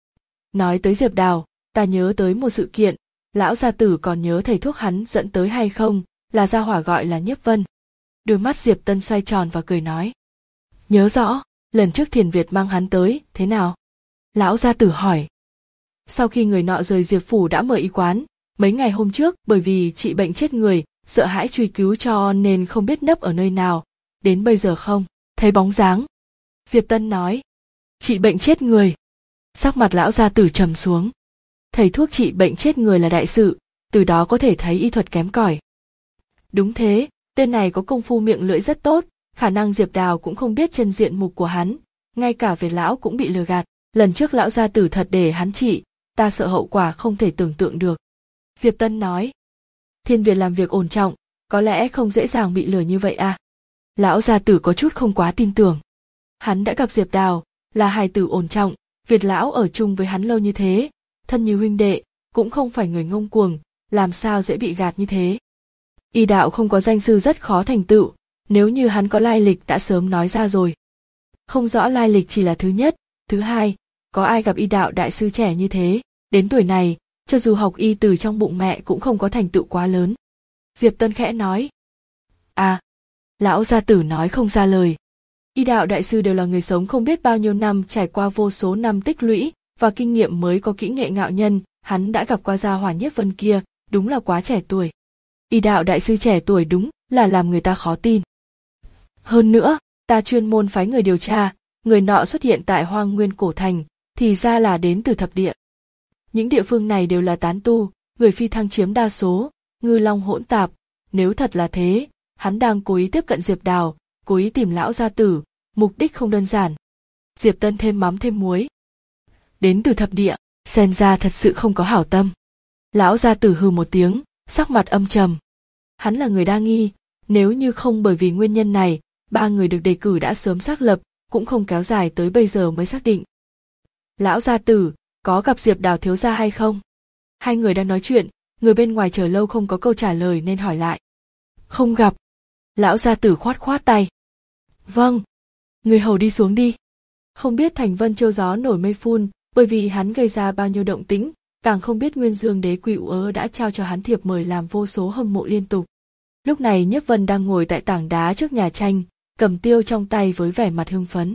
Nói tới Diệp Đào, ta nhớ tới một sự kiện, lão gia tử còn nhớ thầy thuốc hắn dẫn tới hay không, là gia hỏa gọi là Nhiếp Vân. Đôi mắt Diệp Tân xoay tròn và cười nói. Nhớ rõ, lần trước Thiền Việt mang hắn tới, thế nào? Lão gia tử hỏi. Sau khi người nọ rời Diệp phủ đã mở y quán, mấy ngày hôm trước bởi vì trị bệnh chết người, sợ hãi truy cứu cho nên không biết nấp ở nơi nào, đến bây giờ không thấy bóng dáng. Diệp Tân nói. Trị bệnh chết người. Sắc mặt lão gia tử trầm xuống. Thầy thuốc trị bệnh chết người là đại sự, từ đó có thể thấy y thuật kém cỏi. Đúng thế, tên này có công phu miệng lưỡi rất tốt, khả năng Diệp Đào cũng không biết chân diện mục của hắn, ngay cả về lão cũng bị lừa gạt. Lần trước lão gia tử thật để hắn trị, ta sợ hậu quả không thể tưởng tượng được. Diệp Tân nói. Thiên Việt làm việc ổn trọng, có lẽ không dễ dàng bị lừa như vậy à? Lão gia tử có chút không quá tin tưởng. Hắn đã gặp Diệp Đào, là hài tử ổn trọng, Việt lão ở chung với hắn lâu như thế, thân như huynh đệ, cũng không phải người ngông cuồng, làm sao dễ bị gạt như thế. Y đạo không có danh sư rất khó thành tựu, nếu như hắn có lai lịch đã sớm nói ra rồi. Không rõ lai lịch chỉ là thứ nhất, thứ hai, có ai gặp y đạo đại sư trẻ như thế, đến tuổi này, cho dù học y từ trong bụng mẹ cũng không có thành tựu quá lớn. Diệp Tân khẽ nói. À, lão gia tử nói không ra lời. Y đạo đại sư đều là người sống không biết bao nhiêu năm, trải qua vô số năm tích lũy và kinh nghiệm mới có kỹ nghệ ngạo nhân, hắn đã gặp qua gia hỏa Nhiếp Vân kia, đúng là quá trẻ tuổi. Y đạo đại sư trẻ tuổi đúng là làm người ta khó tin. Hơn nữa, ta chuyên môn phái người điều tra, người nọ xuất hiện tại Hoang Nguyên Cổ Thành, thì ra là đến từ thập địa. Những địa phương này đều là tán tu, người phi thăng chiếm đa số, ngư long hỗn tạp, nếu thật là thế, hắn đang cố ý tiếp cận Diệp Đào, cố ý tìm lão gia tử, mục đích không đơn giản. Diệp Tân thêm mắm thêm muối. Đến từ thập địa, xem ra thật sự không có hảo tâm. Lão gia tử hừ một tiếng, sắc mặt âm trầm. Hắn là người đa nghi, nếu như không bởi vì nguyên nhân này, ba người được đề cử đã sớm xác lập, cũng không kéo dài tới bây giờ mới xác định. Lão gia tử, có gặp Diệp Đào thiếu gia hay không? Hai người đang nói chuyện, người bên ngoài chờ lâu không có câu trả lời nên hỏi lại. Không gặp. Lão gia tử khoát khoát tay. Vâng. Người hầu đi xuống đi. Không biết Thành Vân Châu gió nổi mây phun, bởi vì hắn gây ra bao nhiêu động tĩnh, càng không biết Nguyên Dương Đế Quỵu Ớ đã trao cho hắn thiệp mời làm vô số hâm mộ liên tục. Lúc này Nhiếp Vân đang ngồi tại tảng đá trước nhà tranh, cầm tiêu trong tay với vẻ mặt hưng phấn.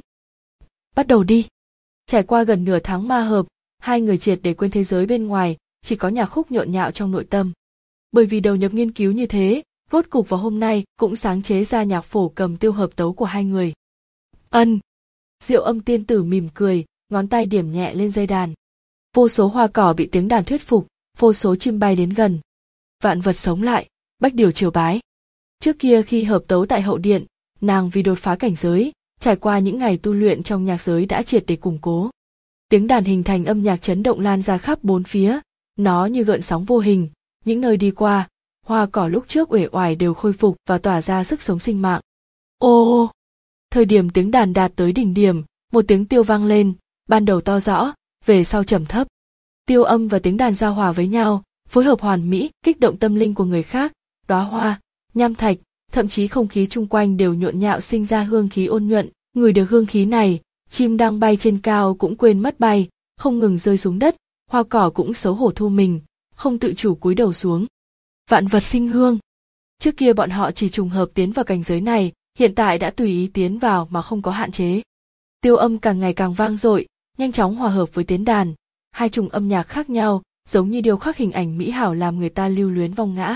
Bắt đầu đi. Trải qua gần nửa tháng ma hợp, hai người triệt để quên thế giới bên ngoài, chỉ có nhạc khúc nhộn nhạo trong nội tâm. Bởi vì đầu nhập nghiên cứu như thế, rốt cục vào hôm nay cũng sáng chế ra nhạc phổ cầm tiêu hợp tấu của hai người. Ân. Diệu Âm tiên tử mỉm cười, ngón tay điểm nhẹ lên dây đàn. Vô số hoa cỏ bị tiếng đàn thuyết phục, vô số chim bay đến gần. Vạn vật sống lại, bách điều triều bái. Trước kia khi hợp tấu tại hậu điện, nàng vì đột phá cảnh giới, trải qua những ngày tu luyện trong nhạc giới đã triệt để củng cố. Tiếng đàn hình thành âm nhạc chấn động lan ra khắp bốn phía, nó như gợn sóng vô hình, những nơi đi qua, hoa cỏ lúc trước uể oải đều khôi phục và tỏa ra sức sống sinh mạng. Ô! Thời điểm tiếng đàn đạt tới đỉnh điểm, một tiếng tiêu vang lên, ban đầu to rõ, về sau trầm thấp. Tiêu âm và tiếng đàn giao hòa với nhau, phối hợp hoàn mỹ, kích động tâm linh của người khác, đóa hoa, nham thạch, thậm chí không khí chung quanh đều nhộn nhạo sinh ra hương khí ôn nhuận, ngửi được hương khí này, chim đang bay trên cao cũng quên mất bay, không ngừng rơi xuống đất, hoa cỏ cũng xấu hổ thu mình, không tự chủ cúi đầu xuống. Vạn vật sinh hương. Trước kia bọn họ chỉ trùng hợp tiến vào cảnh giới này, hiện tại đã tùy ý tiến vào mà không có hạn chế. Tiêu âm càng ngày càng vang dội, nhanh chóng hòa hợp với tiếng đàn, hai chủng âm nhạc khác nhau, giống như điều khắc hình ảnh mỹ hảo làm người ta lưu luyến vong ngã.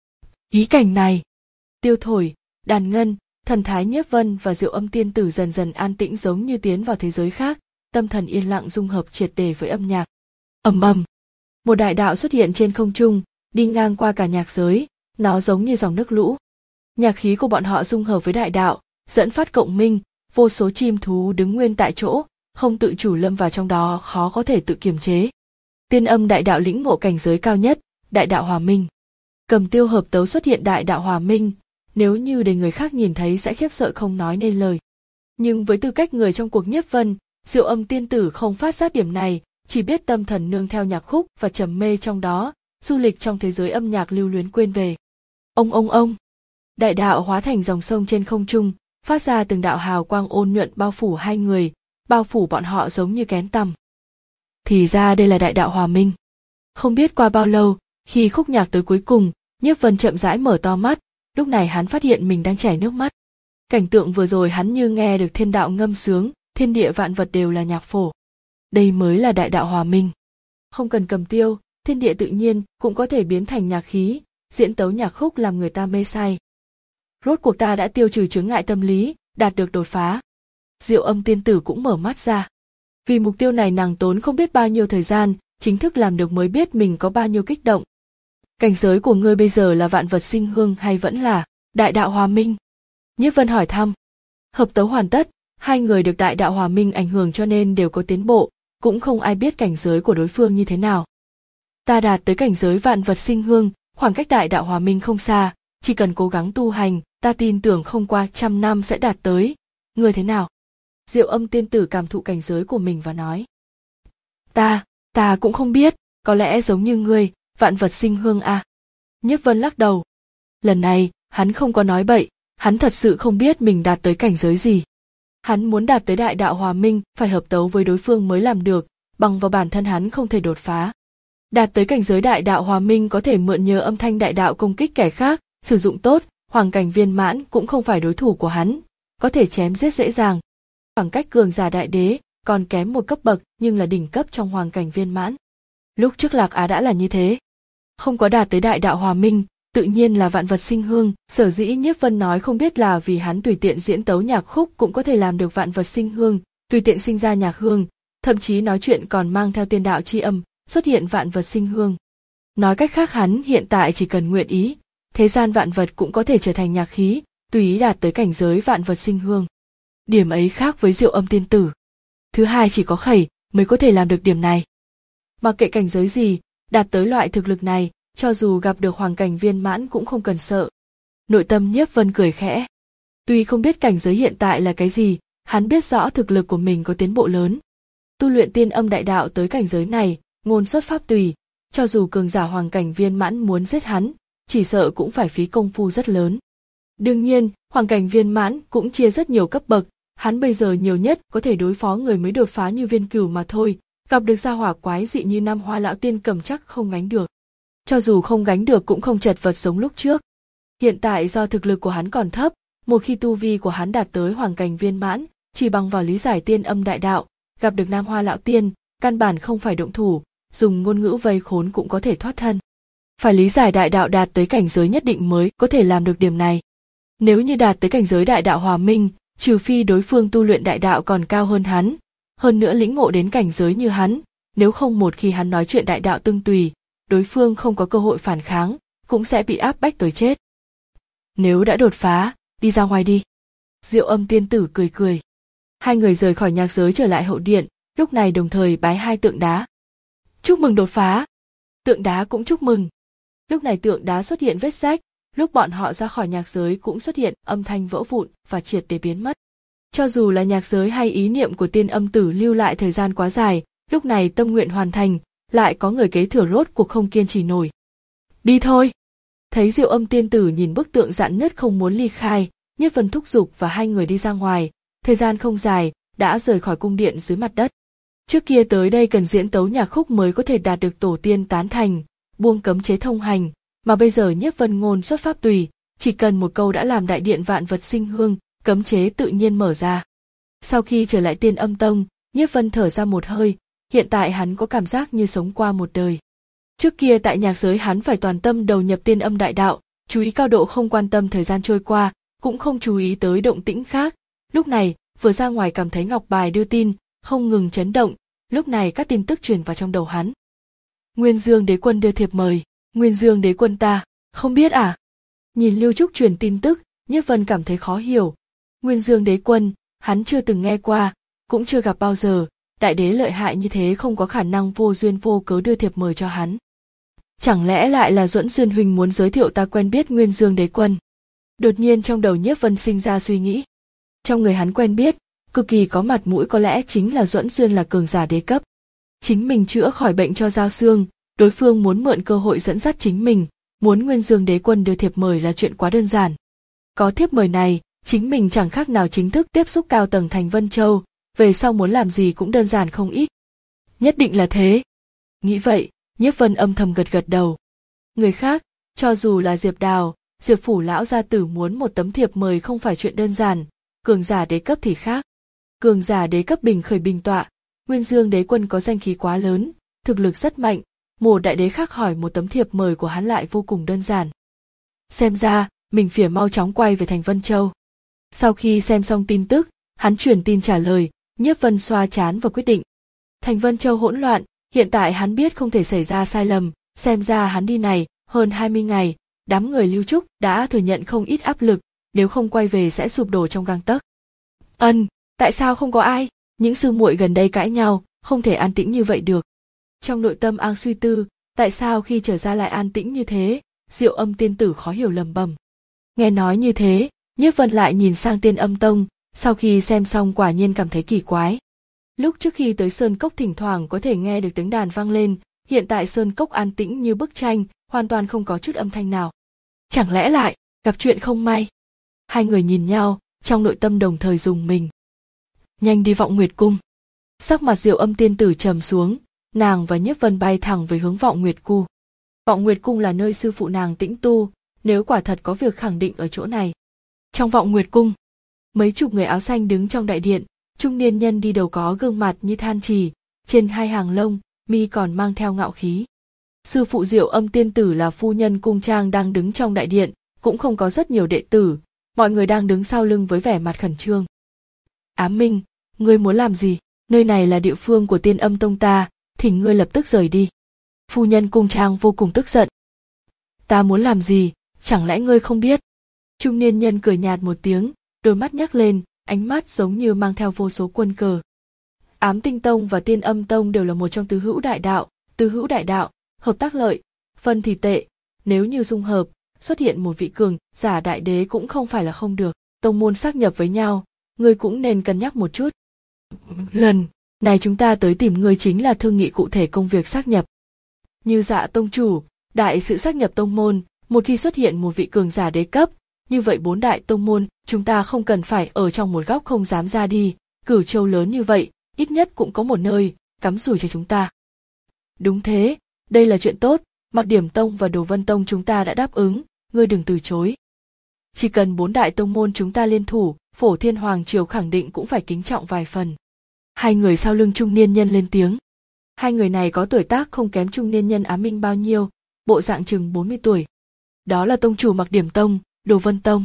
Ý cảnh này, tiêu thổi, đàn ngân, thần thái Nhiếp Vân và Diệu Âm tiên tử dần dần an tĩnh giống như tiến vào thế giới khác, tâm thần yên lặng dung hợp triệt để với âm nhạc. Ầm ầm, một đại đạo xuất hiện trên không trung, đi ngang qua cả nhạc giới, Nó giống như dòng nước lũ. Nhạc khí của bọn họ dung hợp với đại đạo, dẫn phát cộng minh, vô số chim thú đứng nguyên tại chỗ, không tự chủ lâm vào trong đó, khó có thể tự kiềm chế. Tiên âm đại đạo lĩnh ngộ cảnh giới cao nhất, đại đạo hòa minh. Cầm tiêu hợp tấu xuất hiện đại đạo hòa minh, nếu như để người khác nhìn thấy sẽ khiếp sợ không nói nên lời. Nhưng với tư cách người trong cuộc nhiếp vân, Diệu Âm tiên tử không phát giác điểm này, chỉ biết tâm thần nương theo nhạc khúc và trầm mê trong đó, du lịch trong thế giới âm nhạc lưu luyến quên về. Ông ông ông, đại đạo hóa thành dòng sông trên không trung, phát ra từng đạo hào quang ôn nhuận bao phủ hai người, bao phủ bọn họ giống như kén tằm. Thì ra đây là đại đạo hòa minh. Không biết qua bao lâu, khi khúc nhạc tới cuối cùng, Nhiếp Vân chậm rãi mở to mắt, lúc này hắn phát hiện mình đang chảy nước mắt. Cảnh tượng vừa rồi hắn như nghe được thiên đạo ngâm sướng, thiên địa vạn vật đều là nhạc phổ. Đây mới là đại đạo hòa minh. Không cần cầm tiêu, thiên địa tự nhiên cũng có thể biến thành nhạc khí, diễn tấu nhạc khúc làm người ta mê say. Rốt cuộc ta đã tiêu trừ chướng ngại tâm lý, đạt được đột phá. Diệu Âm tiên tử cũng mở mắt ra. Vì mục tiêu này nàng tốn không biết bao nhiêu thời gian, chính thức làm được mới biết mình có bao nhiêu kích động. Cảnh giới của ngươi bây giờ là vạn vật sinh hương hay vẫn là đại đạo hòa minh? Nhiếp Vân hỏi thăm. Hợp tấu hoàn tất, hai người được đại đạo hòa minh ảnh hưởng cho nên đều có tiến bộ, cũng không ai biết cảnh giới của đối phương như thế nào. Ta đạt tới cảnh giới vạn vật sinh hương, khoảng cách đại đạo hòa minh không xa, chỉ cần cố gắng tu hành, ta tin tưởng không qua trăm năm sẽ đạt tới. Ngươi thế nào? Diệu Âm tiên tử cảm thụ cảnh giới của mình và nói. Ta, ta cũng không biết, có lẽ giống như ngươi, vạn vật sinh hương à. Nhiếp Vân lắc đầu. Lần này, hắn không có nói bậy, hắn thật sự không biết mình đạt tới cảnh giới gì. Hắn muốn đạt tới đại đạo hòa minh, phải hợp tấu với đối phương mới làm được, bằng vào bản thân hắn không thể đột phá. Đạt tới cảnh giới đại đạo hòa minh có thể mượn nhờ âm thanh đại đạo công kích kẻ khác, sử dụng tốt, hoàng cảnh viên mãn cũng không phải đối thủ của hắn, có thể chém giết dễ dàng. Khoảng cách cường giả đại đế, còn kém một cấp bậc nhưng là đỉnh cấp trong hoàng cảnh viên mãn. Lúc trước Lạc Á đã là như thế. Không có đạt tới đại đạo hòa minh, tự nhiên là vạn vật sinh hương, sở dĩ Nhiếp Vân nói không biết là vì hắn tùy tiện diễn tấu nhạc khúc cũng có thể làm được vạn vật sinh hương, tùy tiện sinh ra nhạc hương, thậm chí nói chuyện còn mang theo tiên đạo chi âm, xuất hiện vạn vật sinh hương. Nói cách khác hắn hiện tại chỉ cần nguyện ý, thế gian vạn vật cũng có thể trở thành nhạc khí, tùy ý đạt tới cảnh giới vạn vật sinh hương. Điểm ấy khác với Diệu Âm tiên tử. Thứ hai chỉ có Khẩy mới có thể làm được điểm này. Mặc kệ cảnh giới gì, đạt tới loại thực lực này, cho dù gặp được hoàng cảnh viên mãn cũng không cần sợ. Nội tâm Nhiếp Vân cười khẽ. Tuy không biết cảnh giới hiện tại là cái gì, hắn biết rõ thực lực của mình có tiến bộ lớn. Tu luyện tiên âm đại đạo tới cảnh giới này, ngôn xuất pháp tùy, cho dù cường giả hoàng cảnh viên mãn muốn giết hắn, chỉ sợ cũng phải phí công phu rất lớn. Đương nhiên, hoàng cảnh viên mãn cũng chia rất nhiều cấp bậc, hắn bây giờ nhiều nhất có thể đối phó người mới đột phá như Viên Cửu mà thôi, gặp được gia hỏa quái dị như Nam Hoa lão tiên cầm chắc không gánh được. Cho dù không gánh được cũng không chật vật giống lúc trước. Hiện tại do thực lực của hắn còn thấp, một khi tu vi của hắn đạt tới hoàng cảnh viên mãn, chỉ bằng vào lý giải tiên âm đại đạo, gặp được Nam Hoa lão tiên, căn bản không phải động thủ, dùng ngôn ngữ vây khốn cũng có thể thoát thân. Phải lý giải đại đạo đạt tới cảnh giới nhất định mới có thể làm được điểm này. Nếu như đạt tới cảnh giới đại đạo hòa minh, trừ phi đối phương tu luyện đại đạo còn cao hơn hắn, hơn nữa lĩnh ngộ đến cảnh giới như hắn, nếu không một khi hắn nói chuyện đại đạo tương tùy, đối phương không có cơ hội phản kháng, cũng sẽ bị áp bách tới chết. Nếu đã đột phá, đi ra ngoài đi. Diệu Âm tiên tử cười cười. Hai người rời khỏi nhạc giới trở lại hậu điện, lúc này đồng thời bái hai tượng đá. Chúc mừng đột phá. Tượng đá cũng chúc mừng. Lúc này tượng đá xuất hiện vết rách, lúc bọn họ ra khỏi nhạc giới cũng xuất hiện âm thanh vỡ vụn và triệt để biến mất. Cho dù là nhạc giới hay ý niệm của tiên âm tử lưu lại thời gian quá dài, lúc này tâm nguyện hoàn thành, lại có người kế thừa rốt cuộc không kiên trì nổi. Đi thôi. Thấy Diệu Âm tiên tử nhìn bức tượng rạn nứt không muốn ly khai, Nhiếp Vân thúc giục và hai người đi ra ngoài, thời gian không dài, đã rời khỏi cung điện dưới mặt đất. Trước kia tới đây cần diễn tấu nhạc khúc mới có thể đạt được tổ tiên tán thành, buông cấm chế thông hành, mà bây giờ Nhiếp Vân ngôn xuất pháp tùy, chỉ cần một câu đã làm đại điện vạn vật sinh hương, cấm chế tự nhiên mở ra. Sau khi trở lại Tiên Âm Tông, Nhiếp Vân thở ra một hơi, hiện tại hắn có cảm giác như sống qua một đời. Trước kia tại nhạc giới hắn phải toàn tâm đầu nhập tiên âm đại đạo, chú ý cao độ không quan tâm thời gian trôi qua, cũng không chú ý tới động tĩnh khác. Lúc này, vừa ra ngoài cảm thấy ngọc bài đưa tin, không ngừng chấn động, lúc này các tin tức truyền vào trong đầu hắn. Nguyên Dương đế quân đưa thiệp mời, Nguyên Dương đế quân ta, không biết à, Nhìn Lưu Trúc truyền tin tức, Nhiếp Vân cảm thấy khó hiểu. Nguyên Dương Đế Quân, hắn chưa từng nghe qua, cũng chưa gặp bao giờ, đại đế lợi hại như thế không có khả năng vô duyên vô cớ đưa thiệp mời cho hắn. Chẳng lẽ lại là Duẫn Duyên huynh muốn giới thiệu ta quen biết Nguyên Dương Đế Quân? Đột nhiên trong đầu Nhiếp Vân sinh ra suy nghĩ. Trong người hắn quen biết, cực kỳ có mặt mũi có lẽ chính là Duẫn Duyên là cường giả đế cấp. Chính mình chữa khỏi bệnh cho Giao Xương, đối phương muốn mượn cơ hội dẫn dắt chính mình, muốn Nguyên Dương Đế Quân đưa thiệp mời là chuyện quá đơn giản. Có thiệp mời này, chính mình chẳng khác nào chính thức tiếp xúc cao tầng thành Vân Châu, về sau muốn làm gì cũng đơn giản không ít. Nhất định là thế. Nghĩ vậy, Nhiếp Vân âm thầm gật gật đầu. Người khác, cho dù là Diệp Đào, Diệp phủ lão gia tử muốn một tấm thiệp mời không phải chuyện đơn giản, cường giả đế cấp thì khác. Cường giả đế cấp bình khởi bình tọa, Nguyên Dương Đế Quân có danh khí quá lớn, thực lực rất mạnh, một đại đế khác hỏi một tấm thiệp mời của hắn lại vô cùng đơn giản. Xem ra, mình phải mau chóng quay về thành Vân Châu. Sau khi xem xong tin tức, hắn truyền tin trả lời, Nhiếp Vân xoa trán và quyết định. Thành Vân Châu hỗn loạn, hiện tại hắn biết không thể xảy ra sai lầm, xem ra hắn đi này, hơn hai mươi ngày, đám người Lưu Trúc đã thừa nhận không ít áp lực, nếu không quay về sẽ sụp đổ trong gang tấc. Ân, tại sao không có ai? Những sư muội gần đây cãi nhau, không thể an tĩnh như vậy được. Trong nội tâm Ang suy tư, tại sao khi trở ra lại an tĩnh như thế, Diệu Âm tiên tử khó hiểu lầm bầm. Nghe nói như thế, Nhiếp Vân lại nhìn sang Tiên Âm Tông, sau khi xem xong quả nhiên cảm thấy kỳ quái. Lúc trước khi tới Sơn Cốc thỉnh thoảng có thể nghe được tiếng đàn vang lên, hiện tại Sơn Cốc an tĩnh như bức tranh, hoàn toàn không có chút âm thanh nào. Chẳng lẽ lại, gặp chuyện không may? Hai người nhìn nhau, trong nội tâm đồng thời rùng mình. Nhanh đi Vọng Nguyệt Cung. Sắc mặt Diệu Âm tiên tử trầm xuống, nàng và Nhiếp Vân bay thẳng về hướng Vọng Nguyệt Cung. Vọng Nguyệt Cung là nơi sư phụ nàng tĩnh tu, nếu quả thật có việc khẳng định ở chỗ này. Trong Vọng Nguyệt Cung, mấy chục người áo xanh đứng trong đại điện, trung niên nhân đi đầu có gương mặt như than trì, trên hai hàng lông, mi còn mang theo ngạo khí. Sư phụ Diệu Âm tiên tử là phu nhân cung trang đang đứng trong đại điện, cũng không có rất nhiều đệ tử, mọi người đang đứng sau lưng với vẻ mặt khẩn trương. Ám Minh, ngươi muốn làm gì? Nơi này là địa phương của Tiên Âm Tông ta, thỉnh ngươi lập tức rời đi. Phu nhân cung trang vô cùng tức giận. Ta muốn làm gì, chẳng lẽ ngươi không biết? Trung niên nhân cười nhạt một tiếng, đôi mắt nhắc lên, ánh mắt giống như mang theo vô số quân cờ. Ám Tinh Tông và Tiên Âm Tông đều là một trong tứ hữu đại đạo, tứ hữu đại đạo, hợp tác lợi, phân thì tệ, nếu như dung hợp, xuất hiện một vị cường giả đại đế cũng không phải là không được, tông môn xác nhập với nhau, ngươi cũng nên cân nhắc một chút. Lần này chúng ta tới tìm ngươi chính là thương nghị cụ thể công việc xác nhập. Như Dạ tông chủ, đại sự xác nhập tông môn, một khi xuất hiện một vị cường giả đế cấp, như vậy bốn đại tông môn, chúng ta không cần phải ở trong một góc không dám ra đi, Cửu Châu lớn như vậy, ít nhất cũng có một nơi cắm rủi cho chúng ta. Đúng thế, đây là chuyện tốt, Mặc Điểm Tông và Đồ Vân Tông chúng ta đã đáp ứng, ngươi đừng từ chối. Chỉ cần bốn đại tông môn chúng ta liên thủ, Phổ Thiên Hoàng triều khẳng định cũng phải kính trọng vài phần. Hai người sau lưng trung niên nhân lên tiếng. Hai người này có tuổi tác không kém trung niên nhân Ám Minh bao nhiêu, bộ dạng chừng bốn mươi tuổi. Đó là tông chủ Mặc Điểm Tông, Đồ Vân Tông.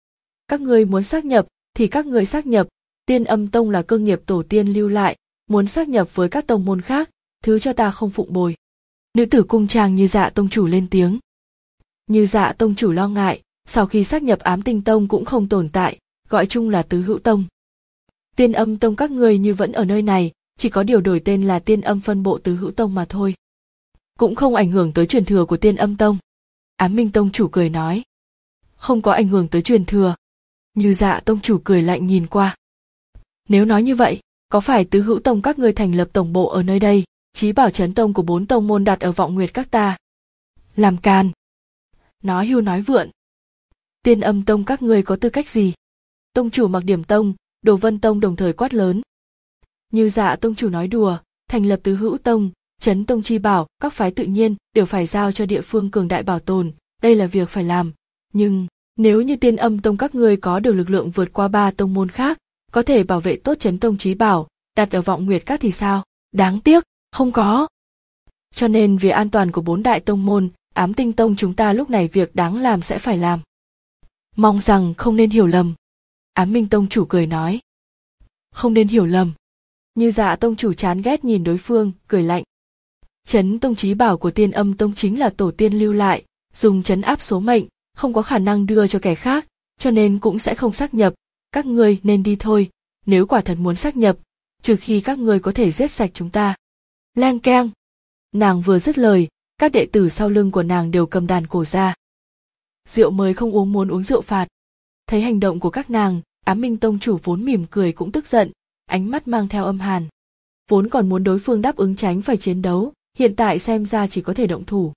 Các ngươi muốn xác nhập thì các ngươi xác nhập, Tiên Âm Tông là cơ nghiệp tổ tiên lưu lại, muốn xác nhập với các tông môn khác, thứ cho ta không phụng bồi. Nữ tử cung trang Như Dạ tông chủ lên tiếng. Như Dạ tông chủ lo ngại, sau khi xác nhập Ám Tinh Tông cũng không tồn tại, gọi chung là tứ hữu tông. Tiên Âm Tông các ngươi như vẫn ở nơi này, chỉ có điều đổi tên là Tiên Âm phân bộ tứ hữu tông mà thôi. Cũng không ảnh hưởng tới truyền thừa của Tiên Âm Tông. Ám Minh tông chủ cười nói. Không có ảnh hưởng tới truyền thừa. Như Dạ tông chủ cười lạnh nhìn qua. Nếu nói như vậy, có phải tứ hữu tông các ngươi thành lập tổng bộ ở nơi đây, Chí Bảo Chấn Tông của bốn tông môn đặt ở Vọng Nguyệt các ta? Làm can. Nói hưu nói vượn. Tiên Âm Tông các ngươi có tư cách gì? Tông chủ Mặc Điểm Tông, Đồ Vân Tông đồng thời quát lớn. Như Dạ tông chủ nói đùa, thành lập tứ hữu tông, Chấn Tông chi bảo, các phái tự nhiên đều phải giao cho địa phương cường đại bảo tồn, đây là việc phải làm. Nhưng nếu như Tiên Âm Tông các ngươi có được lực lượng vượt qua ba tông môn khác, có thể bảo vệ tốt Chấn Tông chí bảo, đặt ở Vọng Nguyệt các thì sao? Đáng tiếc, không có. Cho nên vì an toàn của bốn đại tông môn, Ám Tinh Tông chúng ta lúc này việc đáng làm sẽ phải làm. Mong rằng không nên hiểu lầm. Ám Minh tông chủ cười nói. Không nên hiểu lầm. Như Dạ tông chủ chán ghét nhìn đối phương, cười lạnh. Chấn Tông chí bảo của Tiên Âm Tông chính là tổ tiên lưu lại, dùng trấn áp số mệnh, không có khả năng đưa cho kẻ khác, cho nên cũng sẽ không xác nhập, các ngươi nên đi thôi, nếu quả thật muốn xác nhập, trừ khi các ngươi có thể giết sạch chúng ta. Leng keng. Nàng vừa dứt lời, các đệ tử sau lưng của nàng đều cầm đàn cổ ra. Rượu mới không uống muốn uống rượu phạt. Thấy hành động của các nàng, Ám Minh tông chủ vốn mỉm cười cũng tức giận, ánh mắt mang theo âm hàn. Vốn còn muốn đối phương đáp ứng tránh phải chiến đấu, hiện tại xem ra chỉ có thể động thủ.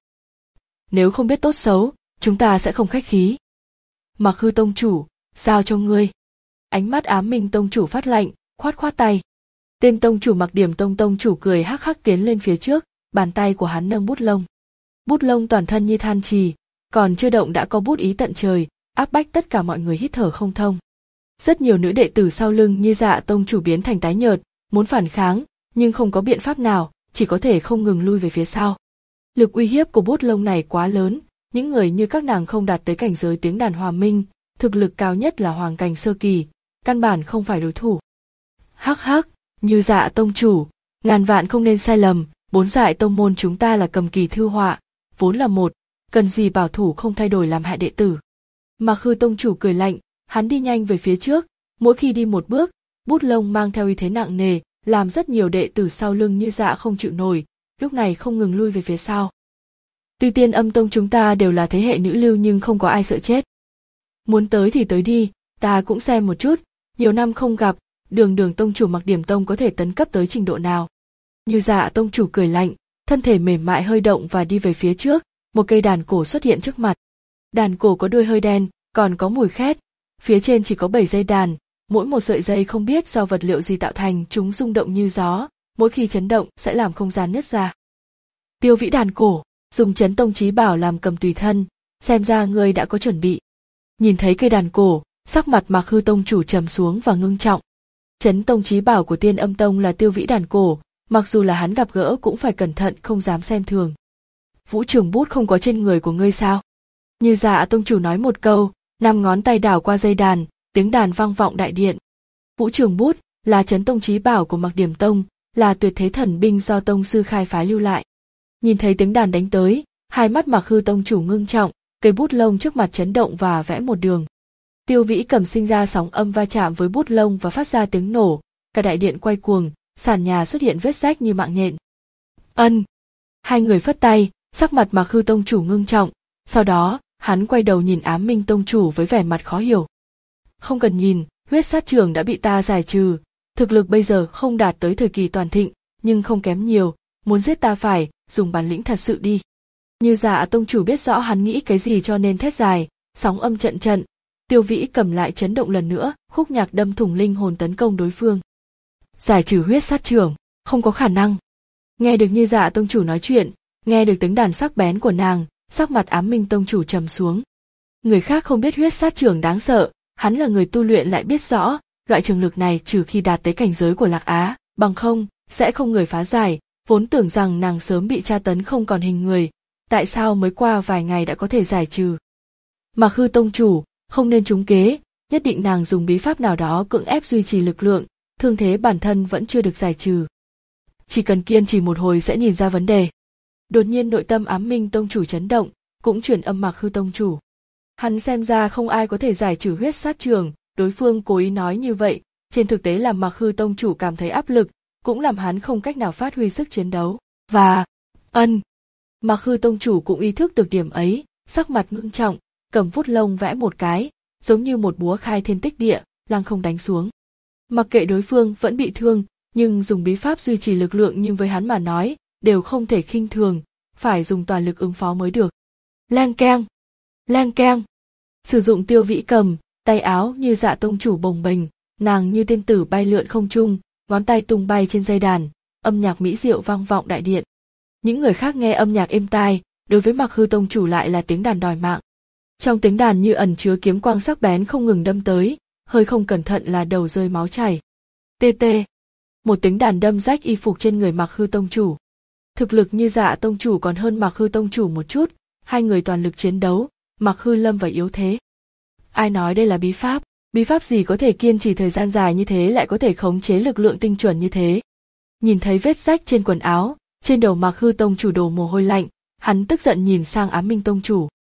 Nếu không biết tốt xấu, chúng ta sẽ không khách khí. Mặc Hư tông chủ, giao cho ngươi. Ánh mắt Ám Minh tông chủ phát lạnh, khoát khoát tay. Tên tông chủ Mặc Điểm tông tông chủ cười hắc hắc tiến lên phía trước, bàn tay của hắn nâng bút lông. Bút lông toàn thân như than trì, còn chưa động đã có bút ý tận trời, áp bách tất cả mọi người hít thở không thông. Rất nhiều nữ đệ tử sau lưng như Dạ tông chủ biến thành tái nhợt, muốn phản kháng, nhưng không có biện pháp nào, chỉ có thể không ngừng lui về phía sau. Lực uy hiếp của bút lông này quá lớn, những người như các nàng không đạt tới cảnh giới tiếng đàn hòa minh, thực lực cao nhất là hoàng cảnh sơ kỳ, căn bản không phải đối thủ. Hắc hắc, Như Dạ tông chủ, ngàn vạn không nên sai lầm, bốn Dại tông môn chúng ta là cầm kỳ thư họa, vốn là một, cần gì bảo thủ không thay đổi làm hại đệ tử. Mặc Hư tông chủ cười lạnh, hắn đi nhanh về phía trước, mỗi khi đi một bước, bút lông mang theo uy thế nặng nề, làm rất nhiều đệ tử sau lưng Như Dạ không chịu nổi, lúc này không ngừng lui về phía sau. Tuy Tiên Âm tông chúng ta đều là thế hệ nữ lưu nhưng không có ai sợ chết. Muốn tới thì tới đi, ta cũng xem một chút, nhiều năm không gặp, Đường Đường tông chủ Mặc Điểm tông có thể tấn cấp tới trình độ nào. Như Dạ tông chủ cười lạnh, thân thể mềm mại hơi động và đi về phía trước, một cây đàn cổ xuất hiện trước mặt. Đàn cổ có đuôi hơi đen, còn có mùi khét, phía trên chỉ có bảy dây đàn, mỗi một sợi dây không biết do vật liệu gì tạo thành, chúng rung động như gió, mỗi khi chấn động sẽ làm không gian nứt ra. Tiêu Vĩ đàn cổ, dùng Chấn Tông Chí Bảo làm cầm tùy thân, xem ra ngươi đã có chuẩn bị. Nhìn thấy cây đàn cổ, sắc mặt Mặc Hư tông chủ trầm xuống và ngưng trọng. Chấn Tông Chí Bảo của Tiên Âm tông là Tiêu Vĩ đàn cổ, mặc dù là hắn gặp gỡ cũng phải cẩn thận không dám xem thường. Vũ Trường bút không có trên người của ngươi sao? Như Dạ tông chủ nói một câu, năm ngón tay đảo qua dây đàn, tiếng đàn vang vọng đại điện. Vũ Trường bút là Chấn Tông Chí Bảo của Mặc Điểm tông, là tuyệt thế thần binh do tông sư khai phái lưu lại. Nhìn thấy tiếng đàn đánh tới, hai mắt Mặc Hư tông chủ ngưng trọng, cây bút lông trước mặt chấn động và vẽ một đường. Tiêu Vĩ cầm sinh ra sóng âm va chạm với bút lông và phát ra tiếng nổ, cả đại điện quay cuồng, sàn nhà xuất hiện vết rách như mạng nhện. Ân. Hai người phất tay, sắc mặt Mặc Hư tông chủ ngưng trọng, sau đó, hắn quay đầu nhìn Ám Minh tông chủ với vẻ mặt khó hiểu. Không cần nhìn, huyết sát trường đã bị ta giải trừ, thực lực bây giờ không đạt tới thời kỳ toàn thịnh, nhưng không kém nhiều, muốn giết ta phải dùng bản lĩnh thật sự đi. Như Dạ tông chủ biết rõ hắn nghĩ cái gì cho nên thét dài, sóng âm trận trận, Tiêu Vĩ cầm lại chấn động lần nữa, khúc nhạc đâm thủng linh hồn tấn công đối phương. Giải trừ huyết sát trường, không có khả năng. Nghe được Như Dạ tông chủ nói chuyện, nghe được tiếng đàn sắc bén của nàng, sắc mặt Ám Minh tông chủ trầm xuống. Người khác không biết huyết sát trường đáng sợ, hắn là người tu luyện lại biết rõ, loại trường lực này trừ khi đạt tới cảnh giới của Lạc Á, bằng không, sẽ không người phá giải, vốn tưởng rằng nàng sớm bị tra tấn không còn hình người, tại sao mới qua vài ngày đã có thể giải trừ. Mặc Hư tông chủ, không nên trúng kế, nhất định nàng dùng bí pháp nào đó cưỡng ép duy trì lực lượng, thương thế bản thân vẫn chưa được giải trừ. Chỉ cần kiên trì một hồi sẽ nhìn ra vấn đề. Đột nhiên nội tâm Ám Minh tông chủ chấn động, cũng truyền âm Mặc Hư tông chủ. Hắn xem ra không ai có thể giải trừ huyết sát trường, đối phương cố ý nói như vậy, trên thực tế làm Mặc Hư tông chủ cảm thấy áp lực, cũng làm hắn không cách nào phát huy sức chiến đấu. Và, ân, Mặc Hư tông chủ cũng ý thức được điểm ấy, sắc mặt ngưng trọng, cầm vút lông vẽ một cái, giống như một búa khai thiên tích địa, lăng không đánh xuống. Mặc kệ đối phương vẫn bị thương, nhưng dùng bí pháp duy trì lực lượng nhưng với hắn mà nói, đều không thể khinh thường, phải dùng toàn lực ứng phó mới được. Leng keng, leng keng. Sử dụng Tiêu Vĩ cầm, tay áo Như Dạ tông chủ bồng bềnh, nàng như tiên tử bay lượn không trung, ngón tay tung bay trên dây đàn, âm nhạc mỹ diệu vang vọng đại điện. Những người khác nghe âm nhạc êm tai, đối với Mặc Hư tông chủ lại là tiếng đàn đòi mạng. Trong tiếng đàn như ẩn chứa kiếm quang sắc bén không ngừng đâm tới, hơi không cẩn thận là đầu rơi máu chảy. Tê tê. Một tiếng đàn đâm rách y phục trên người Mặc Hư tông chủ. Thực lực Như Dạ tông chủ còn hơn Mặc Hư tông chủ một chút, hai người toàn lực chiến đấu, Mặc Hư lâm vào yếu thế. Ai nói đây là bí pháp? Bí pháp gì có thể kiên trì thời gian dài như thế lại có thể khống chế lực lượng tinh chuẩn như thế? Nhìn thấy vết rách trên quần áo, trên đầu Mặc Hư tông chủ đổ mồ hôi lạnh, hắn tức giận nhìn sang Ám Minh tông chủ.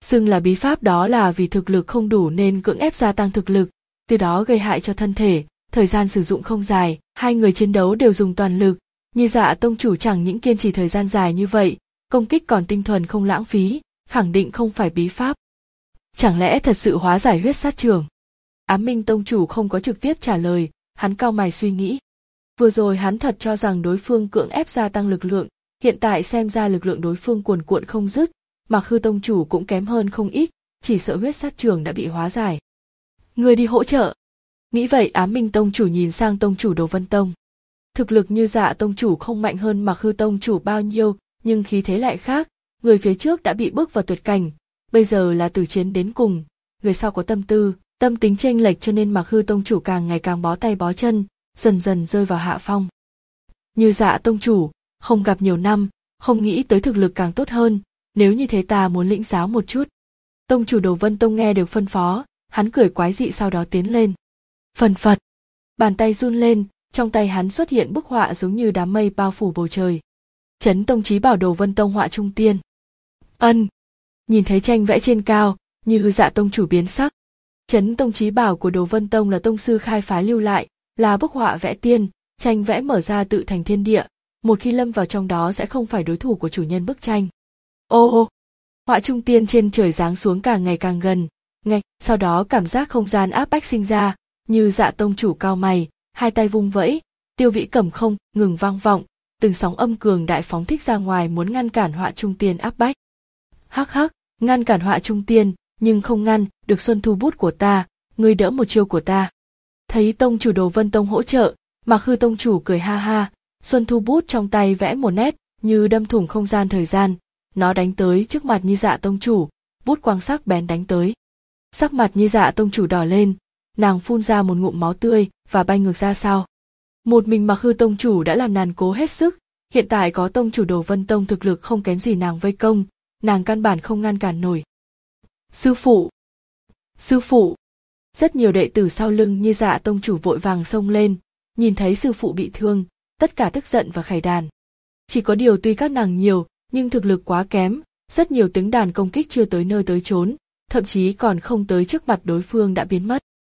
Xưng là bí pháp đó là vì thực lực không đủ nên cưỡng ép gia tăng thực lực, từ đó gây hại cho thân thể, thời gian sử dụng không dài, hai người chiến đấu đều dùng toàn lực, Như Dạ tông chủ chẳng những kiên trì thời gian dài như vậy, công kích còn tinh thuần không lãng phí, khẳng định không phải bí pháp. Chẳng lẽ thật sự hóa giải huyết sát trường? Ám Minh tông chủ không có trực tiếp trả lời, hắn cau mày suy nghĩ. Vừa rồi hắn thật cho rằng đối phương cưỡng ép gia tăng lực lượng, hiện tại xem ra lực lượng đối phương cuồn cuộn không dứt, Mạc Hư tông chủ cũng kém hơn không ít, chỉ sợ huyết sát trường đã bị hóa giải. Người đi hỗ trợ. Nghĩ vậy Ám Minh tông chủ nhìn sang tông chủ Đồ Vân Tông. Thực lực Như Dạ tông chủ không mạnh hơn Mạc Hư tông chủ bao nhiêu, nhưng khí thế lại khác, người phía trước đã bị bước vào tuyệt cảnh, bây giờ là tử chiến đến cùng, người sau có tâm tư, tâm tính chênh lệch cho nên Mạc Hư tông chủ càng ngày càng bó tay bó chân, dần dần rơi vào hạ phong. Như Dạ tông chủ, không gặp nhiều năm, không nghĩ tới thực lực càng tốt hơn, nếu như thế ta muốn lĩnh giáo một chút. Tông chủ Đồ Vân Tông nghe được phân phó, hắn cười quái dị sau đó tiến lên. Phần phật, bàn tay run lên, trong tay hắn xuất hiện bức họa giống như đám mây bao phủ bầu trời. Chấn Tông Chí Bảo Đồ Vân Tông họa trung tiên. Ân, nhìn thấy tranh vẽ trên cao, Như Dạ tông chủ biến sắc. Chấn Tông Chí Bảo của Đồ Vân Tông là tông sư khai phái lưu lại, là bức họa vẽ tiên, tranh vẽ mở ra tự thành thiên địa, một khi lâm vào trong đó sẽ không phải đối thủ của chủ nhân bức tranh. Ô ô, họa trung tiên trên trời giáng xuống càng ngày càng gần, ngay sau đó cảm giác không gian áp bách sinh ra, Như Dạ tông chủ cao mày, hai tay vung vẫy, tiêu vĩ cầm không ngừng vang vọng, từng sóng âm cường đại phóng thích ra ngoài muốn ngăn cản họa trung tiên áp bách. Hắc hắc, ngăn cản họa trung tiên, nhưng không ngăn được xuân thu bút của ta, ngươi đỡ một chiêu của ta. Thấy tông chủ Đồ Vân Tông hỗ trợ, Mạc Hư tông chủ cười ha ha, xuân thu bút trong tay vẽ một nét như đâm thủng không gian thời gian, nó đánh tới trước mặt Như Dạ tông chủ, bút quang sắc bén đánh tới. Sắc mặt Như Dạ tông chủ đỏ lên, nàng phun ra một ngụm máu tươi và bay ngược ra sau. Một mình Mạc Hư tông chủ đã làm nàng cố hết sức, hiện tại có tông chủ Đồ Vân Tông thực lực không kém gì nàng vây công, nàng căn bản không ngăn cản nổi. Sư phụ! Sư phụ! Rất nhiều đệ tử sau lưng Như Dạ tông chủ vội vàng xông lên, nhìn thấy sư phụ bị thương, tất cả tức giận và khải đàn. Chỉ có điều tuy các nàng nhiều, nhưng thực lực quá kém, rất nhiều tiếng đàn công kích chưa tới nơi tới chốn, thậm chí còn không tới trước mặt đối phương đã biến mất.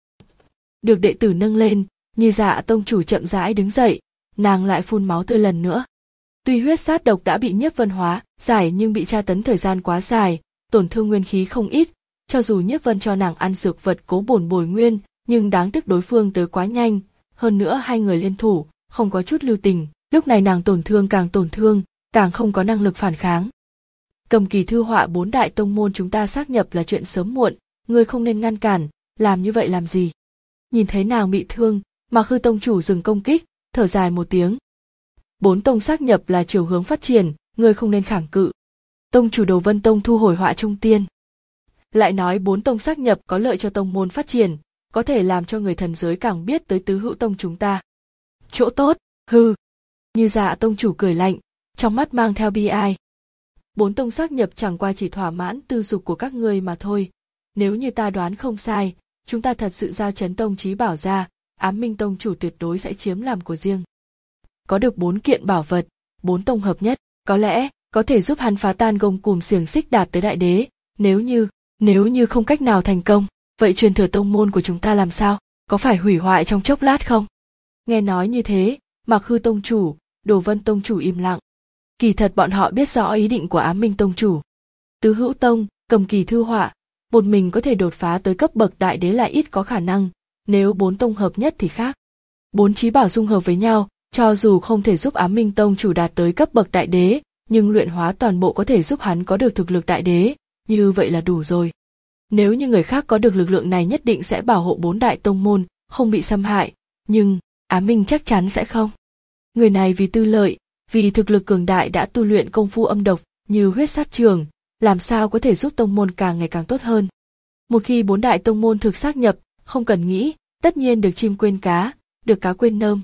Được đệ tử nâng lên, Như Dạ tông chủ chậm rãi đứng dậy, nàng lại phun máu tươi lần nữa. Tuy huyết sát độc đã bị nhiếp vân hóa giải nhưng bị tra tấn thời gian quá dài, tổn thương nguyên khí không ít, cho dù nhiếp vân cho nàng ăn dược vật cố bổn bồi nguyên, nhưng đáng tiếc đối phương tới quá nhanh, hơn nữa hai người liên thủ, không có chút lưu tình, lúc này nàng tổn thương càng tổn thương, càng không có năng lực phản kháng. Cầm kỳ thư họa bốn đại tông môn chúng ta xác nhập là chuyện sớm muộn, ngươi không nên ngăn cản, làm như vậy làm gì? Nhìn thấy nàng bị thương, Mạc Hư tông chủ dừng công kích, thở dài một tiếng. Bốn tông xác nhập là chiều hướng phát triển, ngươi không nên kháng cự. Tông chủ Đồ Vân Tông thu hồi họa trung tiên. Lại nói bốn tông xác nhập có lợi cho tông môn phát triển, có thể làm cho người thần giới càng biết tới tứ hữu tông chúng ta. Chỗ tốt, hư. Như Dạ tông chủ cười lạnh, trong mắt mang theo bi ai. Bốn tông xác nhập chẳng qua chỉ thỏa mãn tư dục của các ngươi mà thôi. Nếu như ta đoán không sai, chúng ta thật sự giao Chấn Tông Chí Bảo ra, Ám Minh tông chủ tuyệt đối sẽ chiếm làm của riêng. Có được bốn kiện bảo vật, bốn tông hợp nhất, có lẽ có thể giúp hắn phá tan gông cùm xiềng xích đạt tới đại đế. Nếu như, nếu như không cách nào thành công, vậy truyền thừa tông môn của chúng ta làm sao? Có phải hủy hoại trong chốc lát không? Nghe nói như thế, Mạc Hư tông chủ, Đồ Vân tông chủ im lặng. Kỳ thật bọn họ biết rõ ý định của Ám Minh tông chủ. Tứ hữu tông, cầm kỳ thư họa, một mình có thể đột phá tới cấp bậc đại đế lại ít có khả năng, nếu bốn tông hợp nhất thì khác. Bốn chí bảo dung hợp với nhau, cho dù không thể giúp Ám Minh tông chủ đạt tới cấp bậc đại đế, nhưng luyện hóa toàn bộ có thể giúp hắn có được thực lực đại đế, như vậy là đủ rồi. Nếu như người khác có được lực lượng này nhất định sẽ bảo hộ bốn đại tông môn, không bị xâm hại, nhưng Ám Minh chắc chắn sẽ không. Người này vì tư lợi, vì thực lực cường đại đã tu luyện công phu âm độc như huyết sát trường, làm sao có thể giúp tông môn càng ngày càng tốt hơn. Một khi bốn đại tông môn thực xác nhập, không cần nghĩ, tất nhiên được chim quên cá, được cá quên nơm.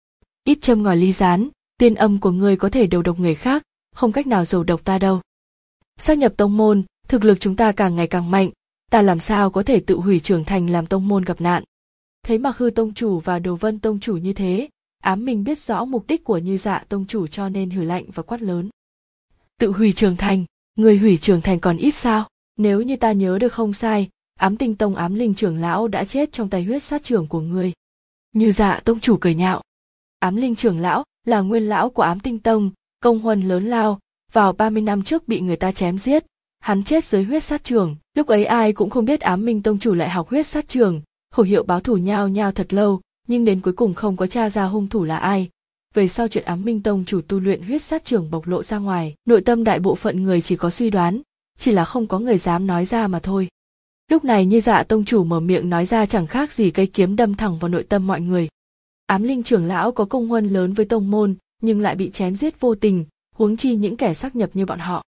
Ít châm ngòi ly rán, tiên âm của ngươi có thể đầu độc người khác, không cách nào dầu độc ta đâu. Xác nhập tông môn, thực lực chúng ta càng ngày càng mạnh, ta làm sao có thể tự hủy trưởng thành làm tông môn gặp nạn. Thấy Mạc Hư tông chủ và Đồ Vân tông chủ như thế, Ám Minh biết rõ mục đích của Như Dạ tông chủ cho nên hừ lạnh và quát lớn. Tự hủy trưởng thành, người hủy trưởng thành còn ít sao? Nếu như ta nhớ được không sai, Ám Tinh Tông Ám Linh trưởng lão đã chết trong tay huyết sát trưởng của ngươi. Như Dạ tông chủ cười nhạo. Ám Linh trưởng lão là nguyên lão của Ám Tinh Tông, công huân lớn lao, vào ba mươi năm trước bị người ta chém giết, hắn chết dưới huyết sát trường. Lúc ấy ai cũng không biết Ám Minh tông chủ lại học huyết sát trường, khẩu hiệu báo thù nhao nhao thật lâu, nhưng đến cuối cùng không có tra ra hung thủ là ai. Về sau chuyện Ám Minh tông chủ tu luyện huyết sát trường bộc lộ ra ngoài, nội tâm đại bộ phận người chỉ có suy đoán, chỉ là không có người dám nói ra mà thôi. Lúc này Như Dạ tông chủ mở miệng nói ra chẳng khác gì cây kiếm đâm thẳng vào nội tâm mọi người. Ám Linh trưởng lão có công huân lớn với tông môn, nhưng lại bị chém giết vô tình, huống chi những kẻ xác nhập như bọn họ.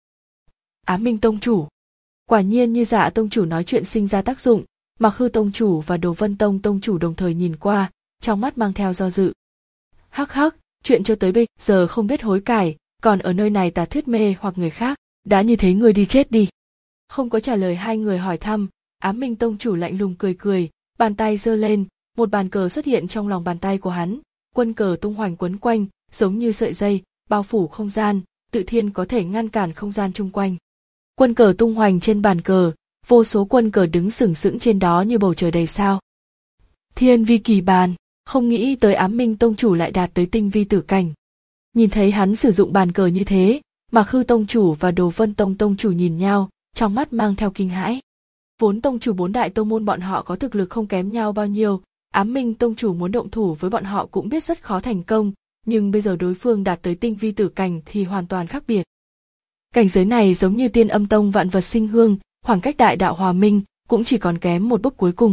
Ám Minh tông chủ. Quả nhiên Như Dạ tông chủ nói chuyện sinh ra tác dụng, Mặc Hư tông chủ và Đồ Vân tông tông chủ đồng thời nhìn qua, trong mắt mang theo do dự. Hắc hắc, chuyện cho tới bây giờ không biết hối cải, còn ở nơi này ta thuyết mê hoặc người khác, đã như thế ngươi đi chết đi. Không có trả lời hai người hỏi thăm, Ám Minh tông chủ lạnh lùng cười cười, bàn tay giơ lên, một bàn cờ xuất hiện trong lòng bàn tay của hắn, quân cờ tung hoành quấn quanh, giống như sợi dây, bao phủ không gian, tự thiên có thể ngăn cản không gian chung quanh. Quân cờ tung hoành trên bàn cờ, vô số quân cờ đứng sừng sững trên đó như bầu trời đầy sao. Thiên vi kỳ bàn, không nghĩ tới Ám Minh tông chủ lại đạt tới tinh vi tử cảnh. Nhìn thấy hắn sử dụng bàn cờ như thế, Mặc Hư tông chủ và Đồ Vân tông tông chủ nhìn nhau, trong mắt mang theo kinh hãi. Vốn tông chủ bốn đại tông môn bọn họ có thực lực không kém nhau bao nhiêu, Ám Minh tông chủ muốn động thủ với bọn họ cũng biết rất khó thành công, nhưng bây giờ đối phương đạt tới tinh vi tử cảnh thì hoàn toàn khác biệt. Cảnh giới này giống như Tiên Âm tông vạn vật sinh hương, khoảng cách đại đạo hòa minh cũng chỉ còn kém một bước cuối cùng.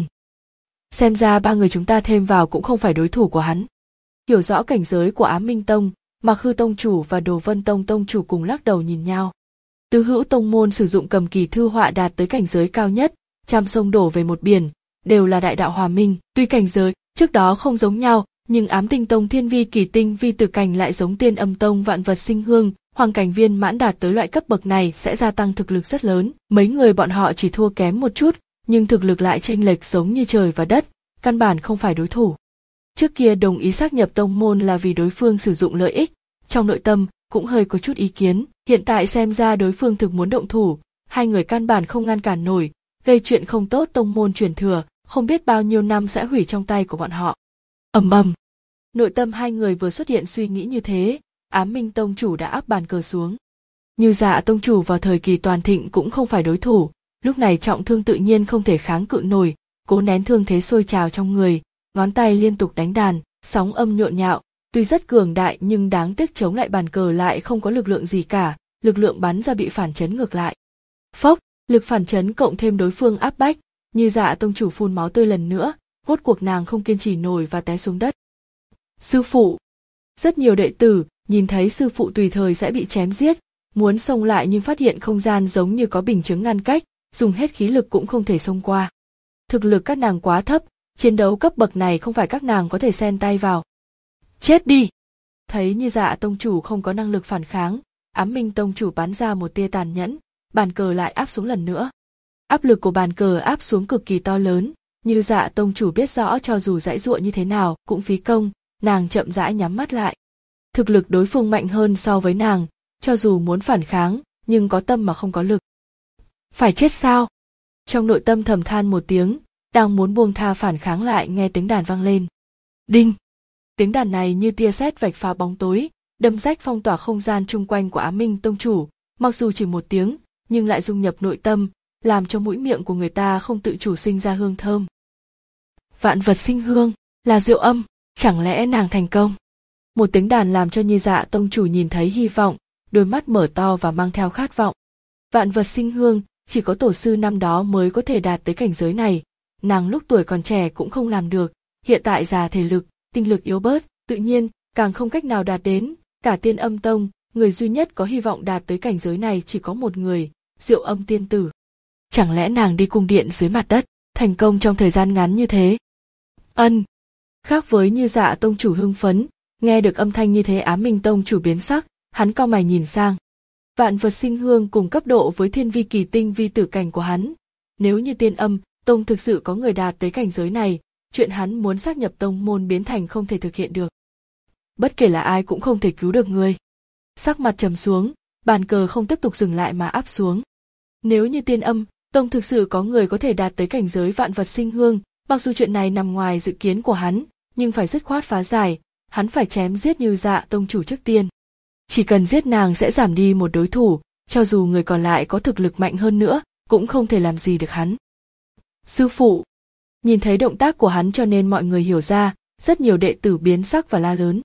Xem ra ba người chúng ta thêm vào cũng không phải đối thủ của hắn. Hiểu rõ cảnh giới của Ám Minh tông, Mặc Hư tông chủ và Đồ Vân tông tông chủ cùng lắc đầu nhìn nhau. Tứ hữu tông môn sử dụng cầm kỳ thư họa đạt tới cảnh giới cao nhất, trăm sông đổ về một biển, đều là đại đạo hòa minh. Tuy cảnh giới trước đó không giống nhau, nhưng Ám Tinh tông thiên vi kỳ tinh vi tử cảnh lại giống Tiên Âm tông vạn vật sinh hương, hoàng cảnh viên mãn đạt tới loại cấp bậc này sẽ gia tăng thực lực rất lớn. Mấy người bọn họ chỉ thua kém một chút, nhưng thực lực lại chênh lệch giống như trời và đất, căn bản không phải đối thủ. Trước kia đồng ý xác nhập tông môn là vì đối phương sử dụng lợi ích, trong nội tâm cũng hơi có chút ý kiến, hiện tại xem ra đối phương thực muốn động thủ, hai người căn bản không ngăn cản nổi, gây chuyện không tốt tông môn truyền thừa, không biết bao nhiêu năm sẽ hủy trong tay của bọn họ. Ầm ầm. Nội tâm hai người vừa xuất hiện suy nghĩ như thế, Ám Minh tông chủ đã áp bàn cờ xuống. Như Dạ tông chủ vào thời kỳ toàn thịnh cũng không phải đối thủ, lúc này trọng thương tự nhiên không thể kháng cự nổi, cố nén thương thế sôi trào trong người, ngón tay liên tục đánh đàn, sóng âm nhộn nhạo, tuy rất cường đại nhưng đáng tiếc chống lại bàn cờ lại không có lực lượng gì cả, lực lượng bắn ra bị phản chấn ngược lại. Phốc, lực phản chấn cộng thêm đối phương áp bách, Như Dạ tông chủ phun máu tươi lần nữa, rốt cuộc nàng không kiên trì nổi và té xuống đất. Sư phụ. Rất nhiều đệ tử nhìn thấy sư phụ tùy thời sẽ bị chém giết, muốn xông lại nhưng phát hiện không gian giống như có bình chướng ngăn cách, dùng hết khí lực cũng không thể xông qua. Thực lực các nàng quá thấp, chiến đấu cấp bậc này không phải các nàng có thể xen tay vào. Chết đi! Thấy Như Dạ tông chủ không có năng lực phản kháng, Ám Minh tông chủ bắn ra một tia tàn nhẫn, bàn cờ lại áp xuống lần nữa. Áp lực của bàn cờ áp xuống cực kỳ to lớn, Như Dạ tông chủ biết rõ cho dù giãy giụa như thế nào cũng phí công, nàng chậm rãi nhắm mắt lại. Thực lực đối phương mạnh hơn so với nàng, cho dù muốn phản kháng, nhưng có tâm mà không có lực. Phải chết sao? Trong nội tâm thầm than một tiếng, đang muốn buông tha phản kháng lại nghe tiếng đàn vang lên. Đinh! Tiếng đàn này như tia sét vạch phá bóng tối, đâm rách phong tỏa không gian chung quanh của Ám Minh tông chủ, mặc dù chỉ một tiếng, nhưng lại dung nhập nội tâm, làm cho mũi miệng của người ta không tự chủ sinh ra hương thơm. Vạn vật sinh hương, là Diệu Âm, chẳng lẽ nàng thành công? Một tiếng đàn làm cho Như Dạ tông chủ nhìn thấy hy vọng, đôi mắt mở to và mang theo khát vọng. Vạn vật sinh hương, chỉ có tổ sư năm đó mới có thể đạt tới cảnh giới này, nàng lúc tuổi còn trẻ cũng không làm được, hiện tại già thể lực, tinh lực yếu bớt, tự nhiên càng không cách nào đạt đến. Cả Tiên Âm tông, người duy nhất có hy vọng đạt tới cảnh giới này chỉ có một người, Diệu Âm tiên tử. Chẳng lẽ nàng đi cung điện dưới mặt đất, thành công trong thời gian ngắn như thế? Ân. Khác với Như Dạ tông chủ hưng phấn, nghe được âm thanh như thế Ám Minh tông chủ biến sắc, hắn cau mày nhìn sang. Vạn vật sinh hương cùng cấp độ với thiên vi kỳ tinh vi tử cảnh của hắn. Nếu như Tiên Âm tông thực sự có người đạt tới cảnh giới này, chuyện hắn muốn xác nhập tông môn biến thành không thể thực hiện được. Bất kể là ai cũng không thể cứu được ngươi. Sắc mặt trầm xuống, bàn cờ không tiếp tục dừng lại mà áp xuống. Nếu như Tiên Âm Tông thực sự có người có thể đạt tới cảnh giới vạn vật sinh hương, mặc dù chuyện này nằm ngoài dự kiến của hắn, nhưng phải dứt khoát phá giải, hắn phải chém giết Như Dạ tông chủ trước tiên. Chỉ cần giết nàng sẽ giảm đi một đối thủ, cho dù người còn lại có thực lực mạnh hơn nữa, cũng không thể làm gì được hắn. Sư phụ. Nhìn thấy động tác của hắn cho nên mọi người hiểu ra, rất nhiều đệ tử biến sắc và la lớn.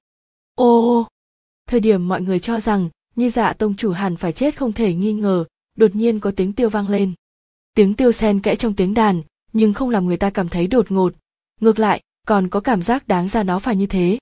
Ô! Thời điểm mọi người cho rằng Như Dạ tông chủ hẳn phải chết không thể nghi ngờ, đột nhiên có tiếng tiêu vang lên. Tiếng tiêu xen kẽ trong tiếng đàn, nhưng không làm người ta cảm thấy đột ngột, ngược lại, còn có cảm giác đáng ra nó phải như thế.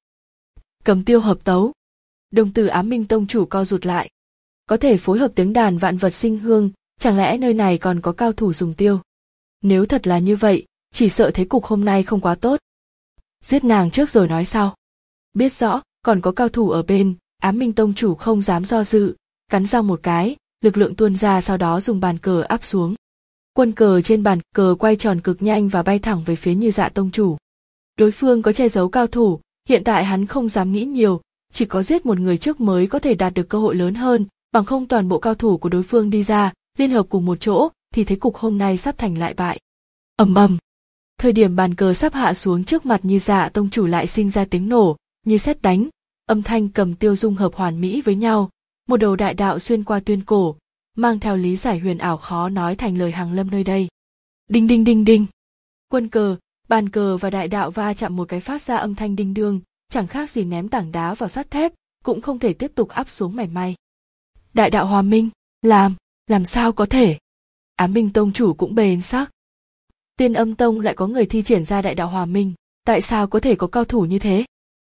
Cầm tiêu hợp tấu. Đồng tử Ám Minh tông chủ co rụt lại. Có thể phối hợp tiếng đàn vạn vật sinh hương, chẳng lẽ nơi này còn có cao thủ dùng tiêu? Nếu thật là như vậy, chỉ sợ thế cục hôm nay không quá tốt. Giết nàng trước rồi nói sau. Biết rõ, còn có cao thủ ở bên, Ám Minh tông chủ không dám do dự, cắn răng một cái, lực lượng tuôn ra sau đó dùng bàn cờ áp xuống. Quân cờ trên bàn cờ quay tròn cực nhanh và bay thẳng về phía Như Dạ tông chủ. Đối phương có che giấu cao thủ, hiện tại hắn không dám nghĩ nhiều, chỉ có giết một người trước mới có thể đạt được cơ hội lớn hơn, bằng không toàn bộ cao thủ của đối phương đi ra, liên hợp cùng một chỗ, thì thế cục hôm nay sắp thành lại bại. Ầm ầm. Thời điểm bàn cờ sắp hạ xuống trước mặt Như Dạ tông chủ lại sinh ra tiếng nổ, như sét đánh, âm thanh cầm tiêu dung hợp hoàn mỹ với nhau, một đầu đại đạo xuyên qua tuyên cổ, mang theo lý giải huyền ảo khó nói thành lời hàng lâm nơi đây. Đinh đinh đinh đinh. Quân cờ, bàn cờ và đại đạo va chạm một cái phát ra âm thanh đinh đương, chẳng khác gì ném tảng đá vào sắt thép, cũng không thể tiếp tục áp xuống mảy may. Đại đạo hòa minh, làm, làm sao có thể? Ám Minh tông chủ cũng bền sắc. Tiên Âm tông lại có người thi triển ra đại đạo hòa minh, tại sao có thể có cao thủ như thế?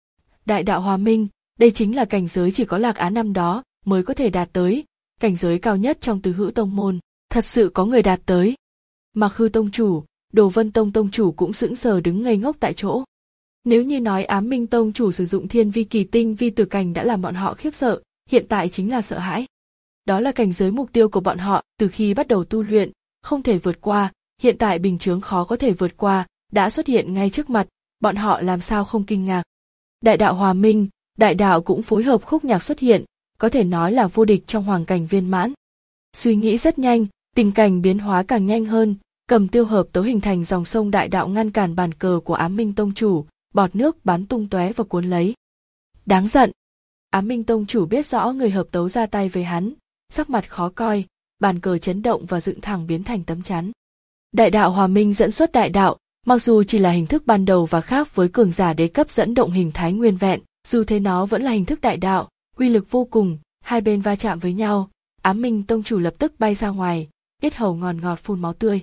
Đại đạo hòa minh, đây chính là cảnh giới chỉ có Lạc Á năm đó mới có thể đạt tới, cảnh giới cao nhất trong tứ hữu tông môn, thật sự có người đạt tới. Mạc Hư tông chủ, Đồ Vân tông tông chủ cũng sững sờ đứng ngây ngốc tại chỗ. Nếu như nói Ám Minh tông chủ sử dụng thiên vi kỳ tinh vi tử cảnh đã làm bọn họ khiếp sợ, hiện tại chính là sợ hãi. Đó là cảnh giới mục tiêu của bọn họ từ khi bắt đầu tu luyện, không thể vượt qua, hiện tại bình chướng khó có thể vượt qua, đã xuất hiện ngay trước mặt, bọn họ làm sao không kinh ngạc. Đại đạo hòa minh, đại đạo cũng phối hợp khúc nhạc xuất hiện, có thể nói là vô địch trong hoàng cảnh viên mãn. Suy nghĩ rất nhanh, tình cảnh biến hóa càng nhanh hơn, cầm tiêu hợp tấu hình thành dòng sông đại đạo ngăn cản bàn cờ của Ám Minh tông chủ, bọt nước bắn tung tóe và cuốn lấy. Đáng giận. Ám Minh tông chủ biết rõ người hợp tấu ra tay với hắn, sắc mặt khó coi, bàn cờ chấn động và dựng thẳng biến thành tấm chắn. Đại đạo hòa minh dẫn xuất đại đạo, mặc dù chỉ là hình thức ban đầu và khác với cường giả đế cấp dẫn động hình thái nguyên vẹn, dù thế nó vẫn là hình thức đại đạo, uy lực vô cùng, hai bên va chạm với nhau, Ám Minh tông chủ lập tức bay ra ngoài, yết hầu ngọt ngọt phun máu tươi.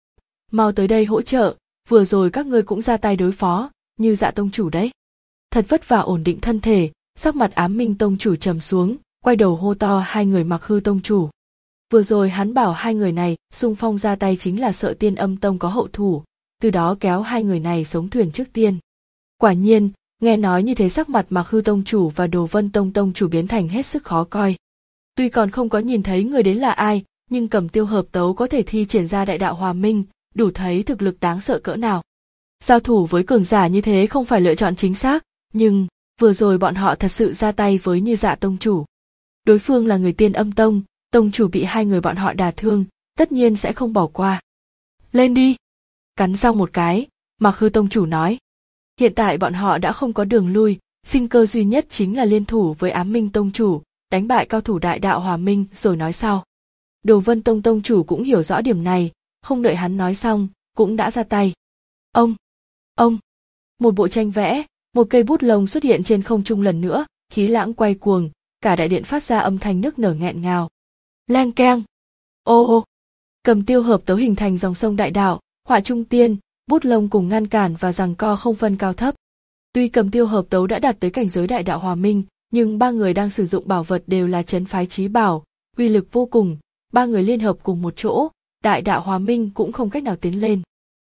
Mau tới đây hỗ trợ, vừa rồi các ngươi cũng ra tay đối phó, Như Dạ tông chủ đấy. Thật vất vả ổn định thân thể, sắc mặt Ám Minh tông chủ trầm xuống, quay đầu hô to hai người Mạc Hư tông chủ. Vừa rồi hắn bảo hai người này xung phong ra tay chính là sợ Tiên Âm tông có hậu thủ, từ đó kéo hai người này sống thuyền trước tiên. Quả nhiên, nghe nói như thế sắc mặt Mạc Hư tông chủ và Đồ Vân tông tông chủ biến thành hết sức khó coi. Tuy còn không có nhìn thấy người đến là ai, nhưng cầm tiêu hợp tấu có thể thi triển ra đại đạo hòa minh, đủ thấy thực lực đáng sợ cỡ nào. Giao thủ với cường giả như thế không phải lựa chọn chính xác, nhưng vừa rồi bọn họ thật sự ra tay với Như Dạ tông chủ. Đối phương là người Tiên Âm tông, tông chủ bị hai người bọn họ đả thương, tất nhiên sẽ không bỏ qua. Lên đi! Cắn răng một cái, Mạc Hư tông chủ nói. Hiện tại bọn họ đã không có đường lui, sinh cơ duy nhất chính là liên thủ với Ám Minh tông chủ, đánh bại cao thủ đại đạo hòa minh rồi nói sau. Đồ Vân tông tông chủ cũng hiểu rõ điểm này, không đợi hắn nói xong, cũng đã ra tay. Ông! Ông! Một bộ tranh vẽ, một cây bút lông xuất hiện trên không trung lần nữa, khí lãng quay cuồng, cả đại điện phát ra âm thanh nức nở nghẹn ngào. Leng keng! Ô ô! Cầm tiêu hợp tấu hình thành dòng sông đại đạo, họa trung tiên, bút lông cùng ngăn cản và giằng co không phân cao thấp. Tuy cầm tiêu hợp tấu đã đạt tới cảnh giới đại đạo hòa minh, nhưng ba người đang sử dụng bảo vật đều là trấn phái chí bảo, uy lực vô cùng, ba người liên hợp cùng một chỗ, đại đạo hòa minh cũng không cách nào tiến lên.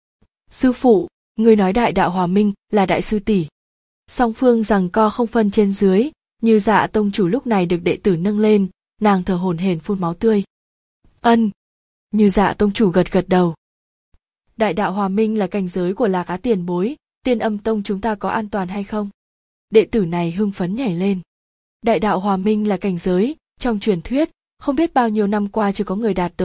Sư phụ, người nói đại đạo hòa minh là đại sư tỷ. Song phương giằng co không phân trên dưới, Như Dạ tông chủ lúc này được đệ tử nâng lên, nàng thở hổn hển phun máu tươi. Ân. Như Dạ tông chủ gật gật đầu. Đại đạo hòa minh là cảnh giới của Lạc Á tiền bối, Tiên Âm tông chúng ta có an toàn hay không? Đệ tử này hưng phấn nhảy lên. Đại đạo hòa minh là cảnh giới, trong truyền thuyết, không biết bao nhiêu năm qua chưa có người đạt tới,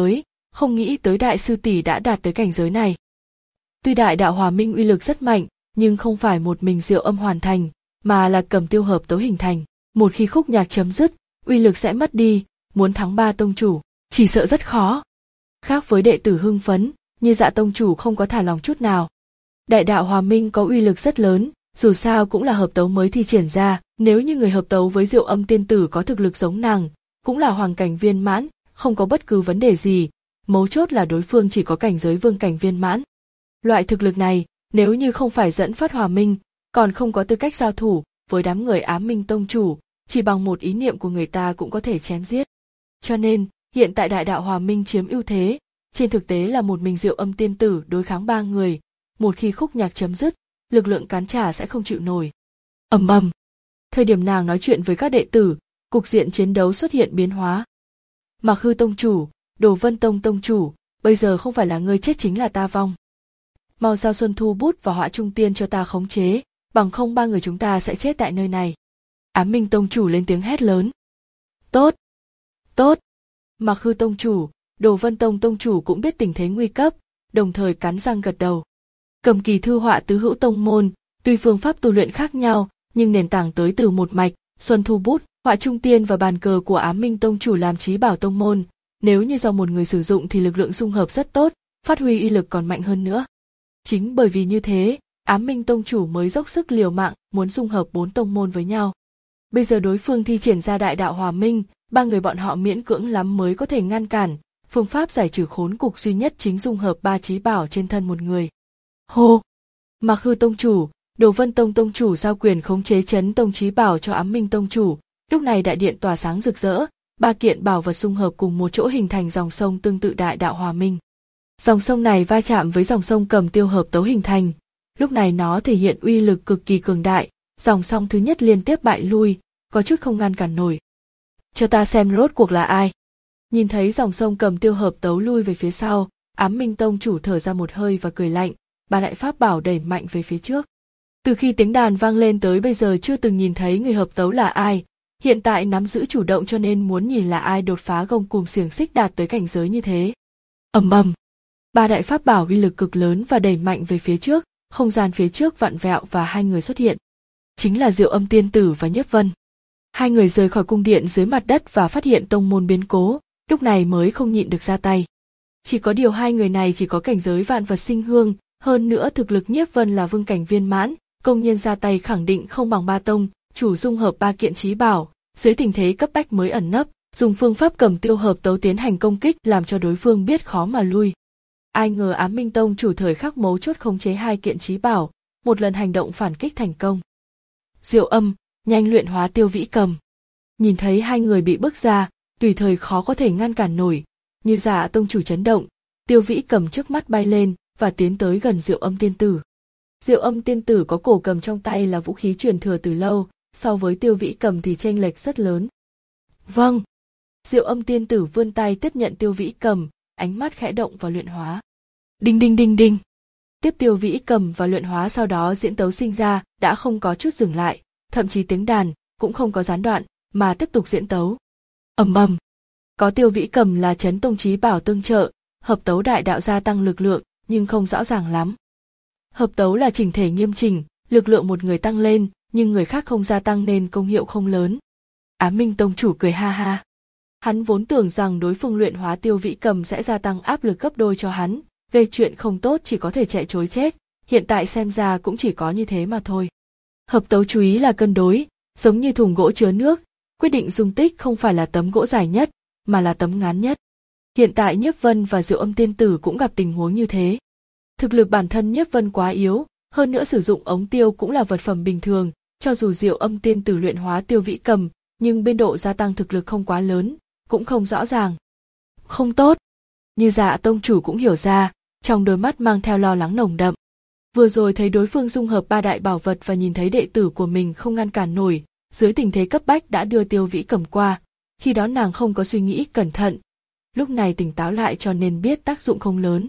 không nghĩ tới đại sư tỷ đã đạt tới cảnh giới này. Tuy đại đạo hòa minh uy lực rất mạnh, nhưng không phải một mình Diệu Âm hoàn thành, mà là cầm tiêu hợp tấu hình thành. Một khi khúc nhạc chấm dứt, uy lực sẽ mất đi, muốn thắng ba tông chủ, chỉ sợ rất khó. Khác với đệ tử hưng phấn, Như Dạ tông chủ không có thả lòng chút nào. Đại đạo hòa minh có uy lực rất lớn, dù sao cũng là hợp tấu mới thi triển ra, nếu như người hợp tấu với Diệu Âm tiên tử có thực lực giống nàng, cũng là hoàng cảnh viên mãn, không có bất cứ vấn đề gì, mấu chốt là đối phương chỉ có cảnh giới vương cảnh viên mãn. Loại thực lực này, nếu như không phải dẫn phát hòa minh, còn không có tư cách giao thủ với đám người Ám Minh tông chủ, chỉ bằng một ý niệm của người ta cũng có thể chém giết. Cho nên, hiện tại đại đạo hòa minh chiếm ưu thế, trên thực tế là một mình Diệu Âm tiên tử đối kháng ba người, một khi khúc nhạc chấm dứt, lực lượng cán trả sẽ không chịu nổi. Ầm ầm. Thời điểm nàng nói chuyện với các đệ tử, cục diện chiến đấu xuất hiện biến hóa. Mạc Hư tông chủ, Đồ Vân tông tông chủ, bây giờ không phải là ngươi chết chính là ta vong. Mau giao Xuân Thu bút và Họa Trung Tiên cho ta khống chế, bằng không ba người chúng ta sẽ chết tại nơi này. Ám Minh tông chủ lên tiếng hét lớn. Tốt, tốt. Mạc Hư tông chủ, Đồ Vân tông tông chủ cũng biết tình thế nguy cấp, đồng thời cắn răng gật đầu. Cầm kỳ thư họa tứ hữu tông môn, tuy phương pháp tu luyện khác nhau, nhưng nền tảng tới từ một mạch. Xuân Thu bút, Họa Trung Tiên và bàn cờ của Ám Minh tông chủ làm chí bảo tông môn, nếu như do một người sử dụng thì lực lượng dung hợp rất tốt, phát huy uy lực còn mạnh hơn nữa. Chính bởi vì như thế, Ám Minh tông chủ mới dốc sức liều mạng muốn dung hợp bốn tông môn với nhau. Bây giờ đối phương thi triển ra đại đạo hòa minh, ba người bọn họ miễn cưỡng lắm mới có thể ngăn cản, phương pháp giải trừ khốn cục duy nhất chính dung hợp ba chí bảo trên thân một người. Hô! Mạc Hư tông chủ, Đồ Vân tông tông chủ giao quyền khống chế chấn tông chí bảo cho Ám Minh tông chủ, lúc này đại điện tỏa sáng rực rỡ, ba kiện bảo vật dung hợp cùng một chỗ hình thành dòng sông tương tự đại đạo hòa minh. Dòng sông này va chạm với dòng sông cầm tiêu hợp tấu hình thành, lúc này nó thể hiện uy lực cực kỳ cường đại, dòng sông thứ nhất liên tiếp bại lui, có chút không ngăn cản nổi. Cho ta xem rốt cuộc là ai. Nhìn thấy dòng sông cầm tiêu hợp tấu lui về phía sau, Ám Minh tông chủ thở ra một hơi và cười lạnh, ba đại pháp bảo đẩy mạnh về phía trước. Từ khi tiếng đàn vang lên tới bây giờ chưa từng nhìn thấy người hợp tấu là ai, hiện tại nắm giữ chủ động cho nên muốn nhìn là ai đột phá gông cùm xiềng xích đạt tới cảnh giới như thế. Ầm ầm. Ba đại pháp bảo uy lực cực lớn và đẩy mạnh về phía trước, không gian phía trước vặn vẹo và hai người xuất hiện. Chính là Diệu Âm tiên tử và Nhiếp Vân. Hai người rời khỏi cung điện dưới mặt đất và phát hiện tông môn biến cố, lúc này mới không nhịn được ra tay. Chỉ có điều hai người này chỉ có cảnh giới vạn vật sinh hương, hơn nữa thực lực Nhiếp Vân là vương cảnh viên mãn, công nhân ra tay khẳng định không bằng ba tông chủ dung hợp ba kiện chí bảo, dưới tình thế cấp bách mới ẩn nấp, dùng phương pháp cầm tiêu hợp tấu tiến hành công kích làm cho đối phương biết khó mà lui. Ai ngờ Ám Minh tông chủ thời khắc mấu chốt khống chế hai kiện chí bảo, một lần hành động phản kích thành công. Diệu Âm, nhanh luyện hóa Tiêu Vĩ Cầm. Nhìn thấy hai người bị bức ra, tùy thời khó có thể ngăn cản nổi, Như Dạ tông chủ chấn động, Tiêu Vĩ Cầm trước mắt bay lên và tiến tới gần Diệu Âm tiên tử. Diệu Âm tiên tử có cổ cầm trong tay là vũ khí truyền thừa từ lâu, so với Tiêu Vĩ Cầm thì chênh lệch rất lớn. Vâng. Diệu Âm tiên tử vươn tay tiếp nhận Tiêu Vĩ Cầm, ánh mắt khẽ động và luyện hóa. Đinh đinh đinh đinh. Tiếp Tiêu Vĩ Cầm và luyện hóa sau đó diễn tấu sinh ra đã không có chút dừng lại, thậm chí tiếng đàn cũng không có gián đoạn mà tiếp tục diễn tấu. Ầm ầm. Có Tiêu Vĩ Cầm là chấn tông chí bảo tương trợ, hợp tấu đại đạo gia tăng lực lượng nhưng không rõ ràng lắm. Hợp tấu là chỉnh thể nghiêm chỉnh, lực lượng một người tăng lên nhưng người khác không gia tăng nên công hiệu không lớn. Ám Minh tông chủ cười ha ha. Hắn vốn tưởng rằng đối phương luyện hóa Tiêu Vĩ Cầm sẽ gia tăng áp lực gấp đôi cho hắn, gây chuyện không tốt chỉ có thể chạy trối chết, hiện tại xem ra cũng chỉ có như thế mà thôi. Hợp tấu chú ý là cân đối, giống như thùng gỗ chứa nước, quyết định dung tích không phải là tấm gỗ dài nhất, mà là tấm ngắn nhất. Hiện tại Nhiếp Vân và Diệu Âm tiên tử cũng gặp tình huống như thế. Thực lực bản thân Nhiếp Vân quá yếu, hơn nữa sử dụng ống tiêu cũng là vật phẩm bình thường, cho dù Diệu Âm tiên tử luyện hóa Tiêu Vĩ Cầm, nhưng biên độ gia tăng thực lực không quá lớn, cũng không rõ ràng. Không tốt. Như Dạ tông chủ cũng hiểu ra, trong đôi mắt mang theo lo lắng nồng đậm. Vừa rồi thấy đối phương dung hợp ba đại bảo vật và nhìn thấy đệ tử của mình không ngăn cản nổi, dưới tình thế cấp bách đã đưa Tiêu Vĩ Cầm qua, khi đó nàng không có suy nghĩ cẩn thận. Lúc này tỉnh táo lại cho nên biết tác dụng không lớn.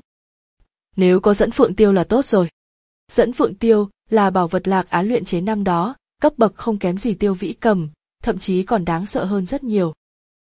Nếu có dẫn phượng tiêu là tốt rồi. Dẫn phượng tiêu là bảo vật Lạc Á luyện chế năm đó, cấp bậc không kém gì Tiêu Vĩ Cầm, thậm chí còn đáng sợ hơn rất nhiều.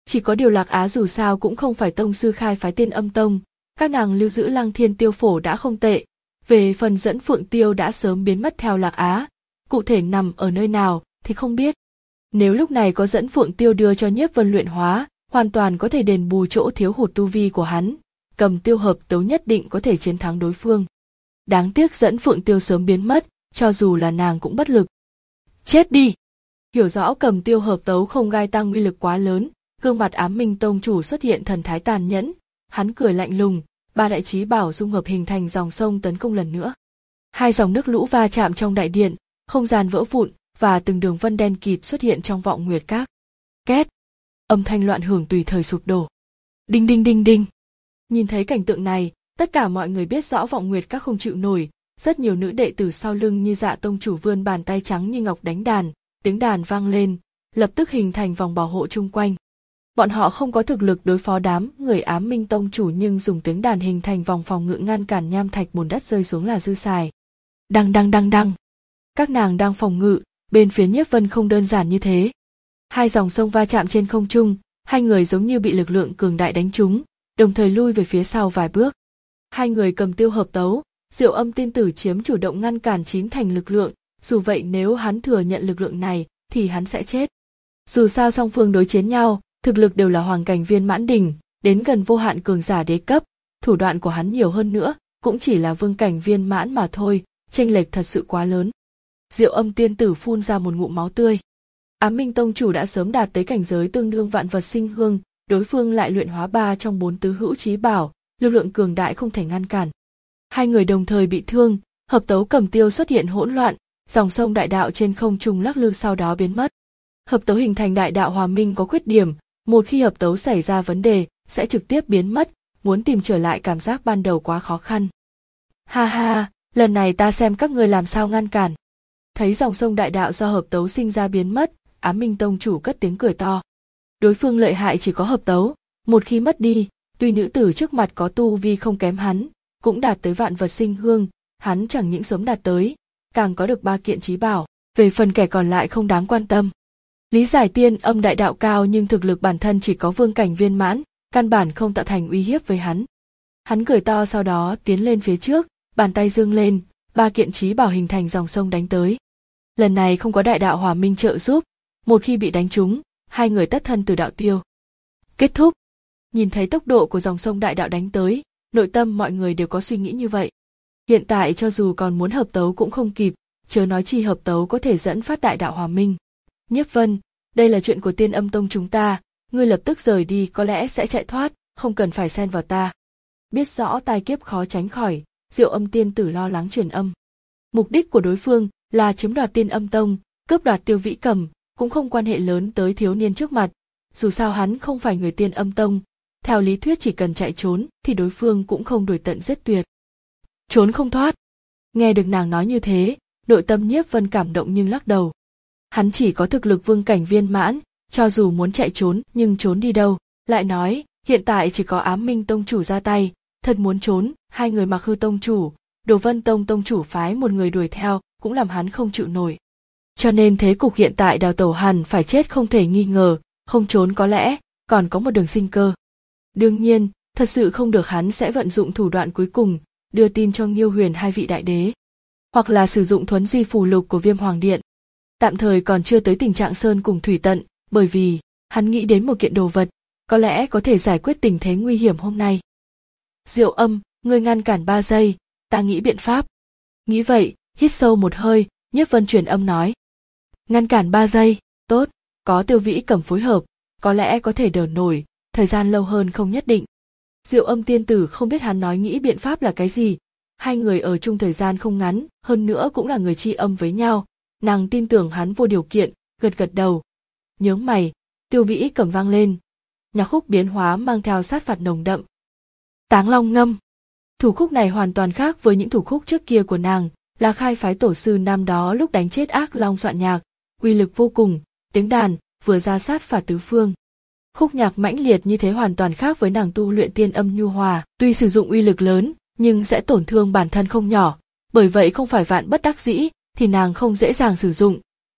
Chỉ có điều Lạc Á dù sao cũng không phải tông sư khai phái Tiên Âm Tông, các nàng lưu giữ Lăng Thiên Tiêu Phổ đã không tệ. Về phần dẫn Phượng Tiêu đã sớm biến mất theo Lạc Á, cụ thể nằm ở nơi nào thì không biết. Nếu lúc này có dẫn Phượng Tiêu đưa cho Nhiếp Vân luyện hóa, hoàn toàn có thể đền bù chỗ thiếu hụt tu vi của hắn, cầm tiêu hợp tấu nhất định có thể chiến thắng đối phương. Đáng tiếc dẫn Phượng Tiêu sớm biến mất, cho dù là nàng cũng bất lực. Chết đi! Hiểu rõ cầm tiêu hợp tấu không gai tăng uy lực quá lớn, gương mặt Ám Minh Tông chủ xuất hiện thần thái tàn nhẫn, hắn cười lạnh lùng, ba đại chí bảo dung hợp hình thành dòng sông tấn công lần nữa. Hai dòng nước lũ va chạm trong đại điện, không gian vỡ vụn và từng đường vân đen kịt xuất hiện trong Vọng Nguyệt Các. Két! Âm thanh loạn hưởng tùy thời sụp đổ. Đinh đinh đinh đinh! Nhìn thấy cảnh tượng này, tất cả mọi người biết rõ Vọng Nguyệt Các không chịu nổi, rất nhiều nữ đệ tử sau lưng như Dạ tông chủ vươn bàn tay trắng như ngọc đánh đàn, tiếng đàn vang lên, lập tức hình thành vòng bảo hộ chung quanh. Bọn họ không có thực lực đối phó đám người Ám Minh Tông chủ nhưng dùng tiếng đàn hình thành vòng phòng ngự ngăn cản nham thạch bùn đất rơi xuống là dư xài. Đăng đăng đăng đăng. Các nàng đang phòng ngự, bên phía Nhiếp Vân không đơn giản như thế. Hai dòng sông va chạm trên không trung, hai người giống như bị lực lượng cường đại đánh trúng, đồng thời lui về phía sau vài bước. Hai người cầm tiêu hợp tấu, Diệu Âm tiên tử chiếm chủ động ngăn cản chín thành lực lượng, dù vậy nếu hắn thừa nhận lực lượng này thì hắn sẽ chết. Dù sao song phương đối chiến nhau, thực lực đều là hoàng cảnh viên mãn đỉnh, đến gần vô hạn cường giả đế cấp, thủ đoạn của hắn nhiều hơn nữa, cũng chỉ là vương cảnh viên mãn mà thôi, chênh lệch thật sự quá lớn. Diệu Âm tiên tử phun ra một ngụm máu tươi. Ám Minh Tông chủ đã sớm đạt tới cảnh giới tương đương vạn vật sinh hương, đối phương lại luyện hóa ba trong bốn tứ hữu chí bảo, lực lượng cường đại không thể ngăn cản. Hai người đồng thời bị thương, hợp tấu cầm tiêu xuất hiện hỗn loạn, dòng sông đại đạo trên không trung lắc lư sau đó biến mất. Hợp tấu hình thành đại đạo hòa minh có khuyết điểm, một khi hợp tấu xảy ra vấn đề, sẽ trực tiếp biến mất, muốn tìm trở lại cảm giác ban đầu quá khó khăn. Ha ha, lần này ta xem các ngươi làm sao ngăn cản. Thấy dòng sông đại đạo do hợp tấu sinh ra biến mất, Ám Minh Tông chủ cất tiếng cười to. Đối phương lợi hại chỉ có hợp tấu, một khi mất đi, tuy nữ tử trước mặt có tu vi không kém hắn, cũng đạt tới vạn vật sinh hương, hắn chẳng những sớm đạt tới, càng có được ba kiện chí bảo, về phần kẻ còn lại không đáng quan tâm. Lý giải Tiên Âm đại đạo cao nhưng thực lực bản thân chỉ có vương cảnh viên mãn, căn bản không tạo thành uy hiếp với hắn. Hắn cười to sau đó tiến lên phía trước, bàn tay giương lên, ba kiện chí bảo hình thành dòng sông đánh tới. Lần này không có đại đạo hòa minh trợ giúp, một khi bị đánh trúng, hai người tất thân từ đạo tiêu. Kết thúc. Nhìn thấy tốc độ của dòng sông đại đạo đánh tới, nội tâm mọi người đều có suy nghĩ như vậy. Hiện tại cho dù còn muốn hợp tấu cũng không kịp, chớ nói chi hợp tấu có thể dẫn phát đại đạo hòa minh. Nhiếp Vân, đây là chuyện của Tiên Âm Tông chúng ta, ngươi lập tức rời đi có lẽ sẽ chạy thoát, không cần phải xen vào ta. Biết rõ tai kiếp khó tránh khỏi, Diệu Âm tiên tử lo lắng truyền âm. Mục đích của đối phương là chiếm đoạt Tiên Âm Tông, cướp đoạt Tiêu Vĩ Cầm, cũng không quan hệ lớn tới thiếu niên trước mặt, dù sao hắn không phải người Tiên Âm Tông, theo lý thuyết chỉ cần chạy trốn thì đối phương cũng không đuổi tận giết tuyệt. Trốn không thoát. Nghe được nàng nói như thế, nội tâm Nhiếp Vân cảm động nhưng lắc đầu. Hắn chỉ có thực lực vương cảnh viên mãn, cho dù muốn chạy trốn nhưng trốn đi đâu, lại nói, hiện tại chỉ có Ám Minh Tông chủ ra tay, thật muốn trốn, hai người Mặc Hư Tông chủ, Đồ Vân Tông Tông chủ phái một người đuổi theo, cũng làm hắn không chịu nổi. Cho nên thế cục hiện tại Đào Tẩu hẳn phải chết không thể nghi ngờ, không trốn có lẽ, còn có một đường sinh cơ. Đương nhiên, thật sự không được hắn sẽ vận dụng thủ đoạn cuối cùng, đưa tin cho Nghiêu Huyền hai vị đại đế, hoặc là sử dụng thuấn di phù lục của Viêm Hoàng Điện. Tạm thời còn chưa tới tình trạng sơn cùng thủy tận, bởi vì hắn nghĩ đến một kiện đồ vật, có lẽ có thể giải quyết tình thế nguy hiểm hôm nay. Diệu Âm, ngươi ngăn cản ba giây, ta nghĩ biện pháp. Nghĩ vậy, hít sâu một hơi, Nhiếp Vân truyền âm nói. Ngăn cản ba giây, tốt, có Tiêu Vĩ Cầm phối hợp, có lẽ có thể đỡ nổi, thời gian lâu hơn không nhất định. Diệu Âm tiên tử không biết hắn nói nghĩ biện pháp là cái gì, hai người ở chung thời gian không ngắn, hơn nữa cũng là người tri âm với nhau, nàng tin tưởng hắn vô điều kiện, gật gật đầu. Nhướng mày, Tiêu Vĩ Cầm vang lên, nhạc khúc biến hóa mang theo sát phạt nồng đậm. Táng Long Ngâm. Thủ khúc này hoàn toàn khác với những thủ khúc trước kia của nàng, là khai phái tổ sư năm đó lúc đánh chết Ác Long soạn nhạc, uy lực vô cùng, tiếng đàn vừa ra sát phạt tứ phương. Khúc nhạc mãnh liệt như thế hoàn toàn khác với nàng tu luyện tiên âm nhu hòa, tuy sử dụng uy lực lớn, nhưng sẽ tổn thương bản thân không nhỏ, bởi vậy không phải vạn bất đắc dĩ thì nàng không dễ dàng sử dụng.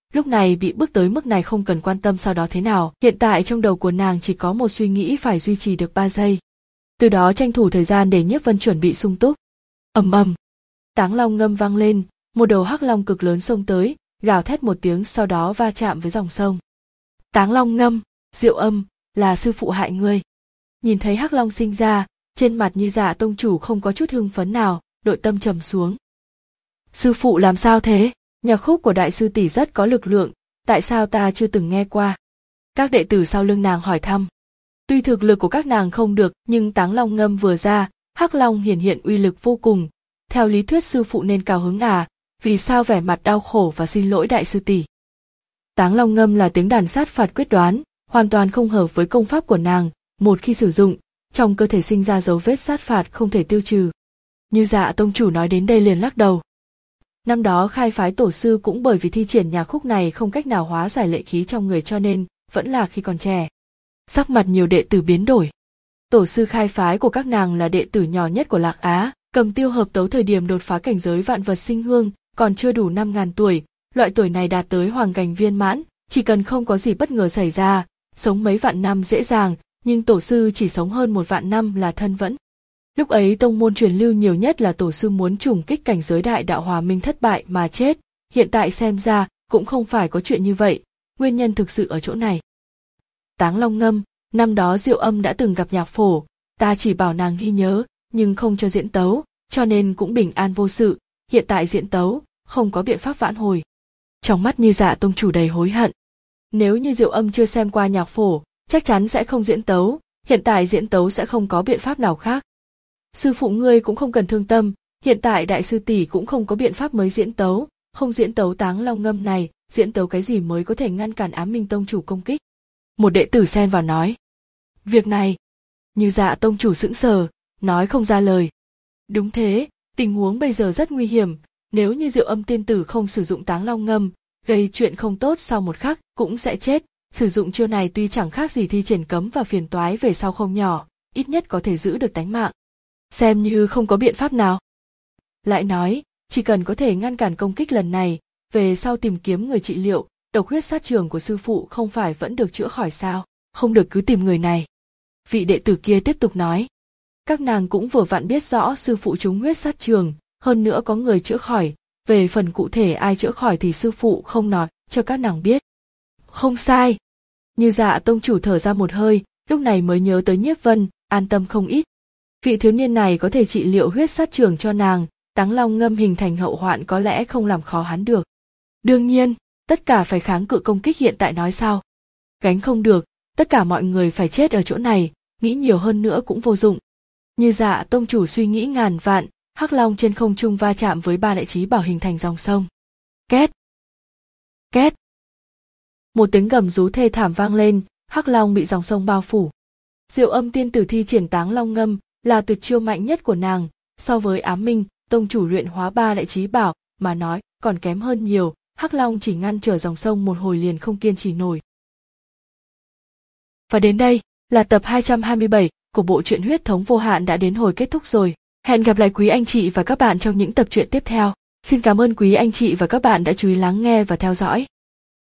Lúc này bị bước tới mức này không cần quan tâm sau đó thế nào, hiện tại trong đầu của nàng chỉ có một suy nghĩ phải duy trì được ba giây. Từ đó tranh thủ thời gian để Nhiếp Vân chuẩn bị sung túc. Ầm ầm, Táng Long Ngâm vang lên, một đầu hắc long cực lớn xông tới, gào thét một tiếng sau đó va chạm với dòng sông. Táng Long Ngâm, Diệu Âm, là sư phụ hại ngươi. Nhìn thấy hắc long sinh ra, trên mặt Như Dạ tông chủ không có chút hưng phấn nào, nội tâm trầm xuống. Sư phụ làm sao thế? Nhạc khúc của đại sư tỷ rất có lực lượng, tại sao ta chưa từng nghe qua? Các đệ tử sau lưng nàng hỏi thăm. Tuy thực lực của các nàng không được, nhưng Táng Long Ngâm vừa ra, hắc long hiển hiện uy lực vô cùng. Theo lý thuyết sư phụ nên cao hứng à, vì sao vẻ mặt đau khổ và xin lỗi đại sư tỷ? Táng Long Ngâm là tiếng đàn sát phạt quyết đoán, hoàn toàn không hợp với công pháp của nàng, một khi sử dụng, trong cơ thể sinh ra dấu vết sát phạt không thể tiêu trừ. Như Dạ tông chủ nói đến đây liền lắc đầu. Năm đó khai phái tổ sư cũng bởi vì thi triển nhạc khúc này không cách nào hóa giải lệ khí trong người cho nên, vẫn là khi còn trẻ. Sắc mặt nhiều đệ tử biến đổi. Tổ sư khai phái của các nàng là đệ tử nhỏ nhất của Lạc Á, cầm tiêu hợp tấu thời điểm đột phá cảnh giới vạn vật sinh hương, còn chưa đủ năm ngàn tuổi, loại tuổi này đạt tới hoàng cảnh viên mãn, chỉ cần không có gì bất ngờ xảy ra, sống mấy vạn năm dễ dàng, nhưng tổ sư chỉ sống hơn một vạn năm là thân vẫn. Lúc ấy tông môn truyền lưu nhiều nhất là tổ sư muốn trùng kích cảnh giới đại đạo hòa minh thất bại mà chết, hiện tại xem ra cũng không phải có chuyện như vậy, nguyên nhân thực sự ở chỗ này. Táng Long Ngâm, năm đó Diệu Âm đã từng gặp Nhạc Phổ, ta chỉ bảo nàng ghi nhớ, nhưng không cho diễn tấu, cho nên cũng bình an vô sự, hiện tại diễn tấu, không có biện pháp vãn hồi. Trong mắt Như Dạ tông chủ đầy hối hận. Nếu như Diệu Âm chưa xem qua Nhạc Phổ, chắc chắn sẽ không diễn tấu, hiện tại diễn tấu sẽ không có biện pháp nào khác. Sư phụ ngươi cũng không cần thương tâm, hiện tại đại sư tỷ cũng không có biện pháp mới diễn tấu, không diễn tấu Táng Long Ngâm này, diễn tấu cái gì mới có thể ngăn cản Ám Minh tông chủ công kích. Một đệ tử xen vào nói. Việc này, Như Dạ tông chủ sững sờ, nói không ra lời. Đúng thế, tình huống bây giờ rất nguy hiểm, nếu như Diệu Âm tiên tử không sử dụng Táng Long Ngâm, gây chuyện không tốt sau một khắc cũng sẽ chết, sử dụng chiêu này tuy chẳng khác gì thi triển cấm và phiền toái về sau không nhỏ, ít nhất có thể giữ được tánh mạng. Xem như không có biện pháp nào. Lại nói, chỉ cần có thể ngăn cản công kích lần này, về sau tìm kiếm người trị liệu, độc huyết sát trường của sư phụ không phải vẫn được chữa khỏi sao, không được cứ tìm người này. Vị đệ tử kia tiếp tục nói. Các nàng cũng vừa vặn biết rõ sư phụ trúng huyết sát trường, hơn nữa có người chữa khỏi, về phần cụ thể ai chữa khỏi thì sư phụ không nói cho các nàng biết. Không sai. Như Dạ tông chủ thở ra một hơi, lúc này mới nhớ tới Nhiếp Vân, an tâm không ít. Vị thiếu niên này có thể trị liệu huyết sát trường cho nàng, Táng Long Ngâm hình thành hậu hoạn có lẽ không làm khó hắn được. Đương nhiên, tất cả phải kháng cự công kích hiện tại nói sao. Gánh không được, tất cả mọi người phải chết ở chỗ này, nghĩ nhiều hơn nữa cũng vô dụng. Như Dạ tông chủ suy nghĩ ngàn vạn, hắc long trên không trung va chạm với ba đại chí bảo hình thành dòng sông. Két, két. Một tiếng gầm rú thê thảm vang lên, hắc long bị dòng sông bao phủ. Diệu Âm tiên tử thi triển Táng Long Ngâm là tuyệt chiêu mạnh nhất của nàng, so với Ám Minh tông chủ luyện hóa ba đại chí bảo mà nói còn kém hơn nhiều, hắc long chỉ ngăn trở dòng sông một hồi liền không kiên trì nổi. Và đến đây là tập hai trăm hai mươi bảy của bộ truyện Huyết Thống Vô Hạn đã đến hồi kết thúc rồi. Hẹn gặp lại quý anh chị và các bạn trong những tập truyện tiếp theo. Xin cảm ơn quý anh chị và các bạn đã chú ý lắng nghe và theo dõi.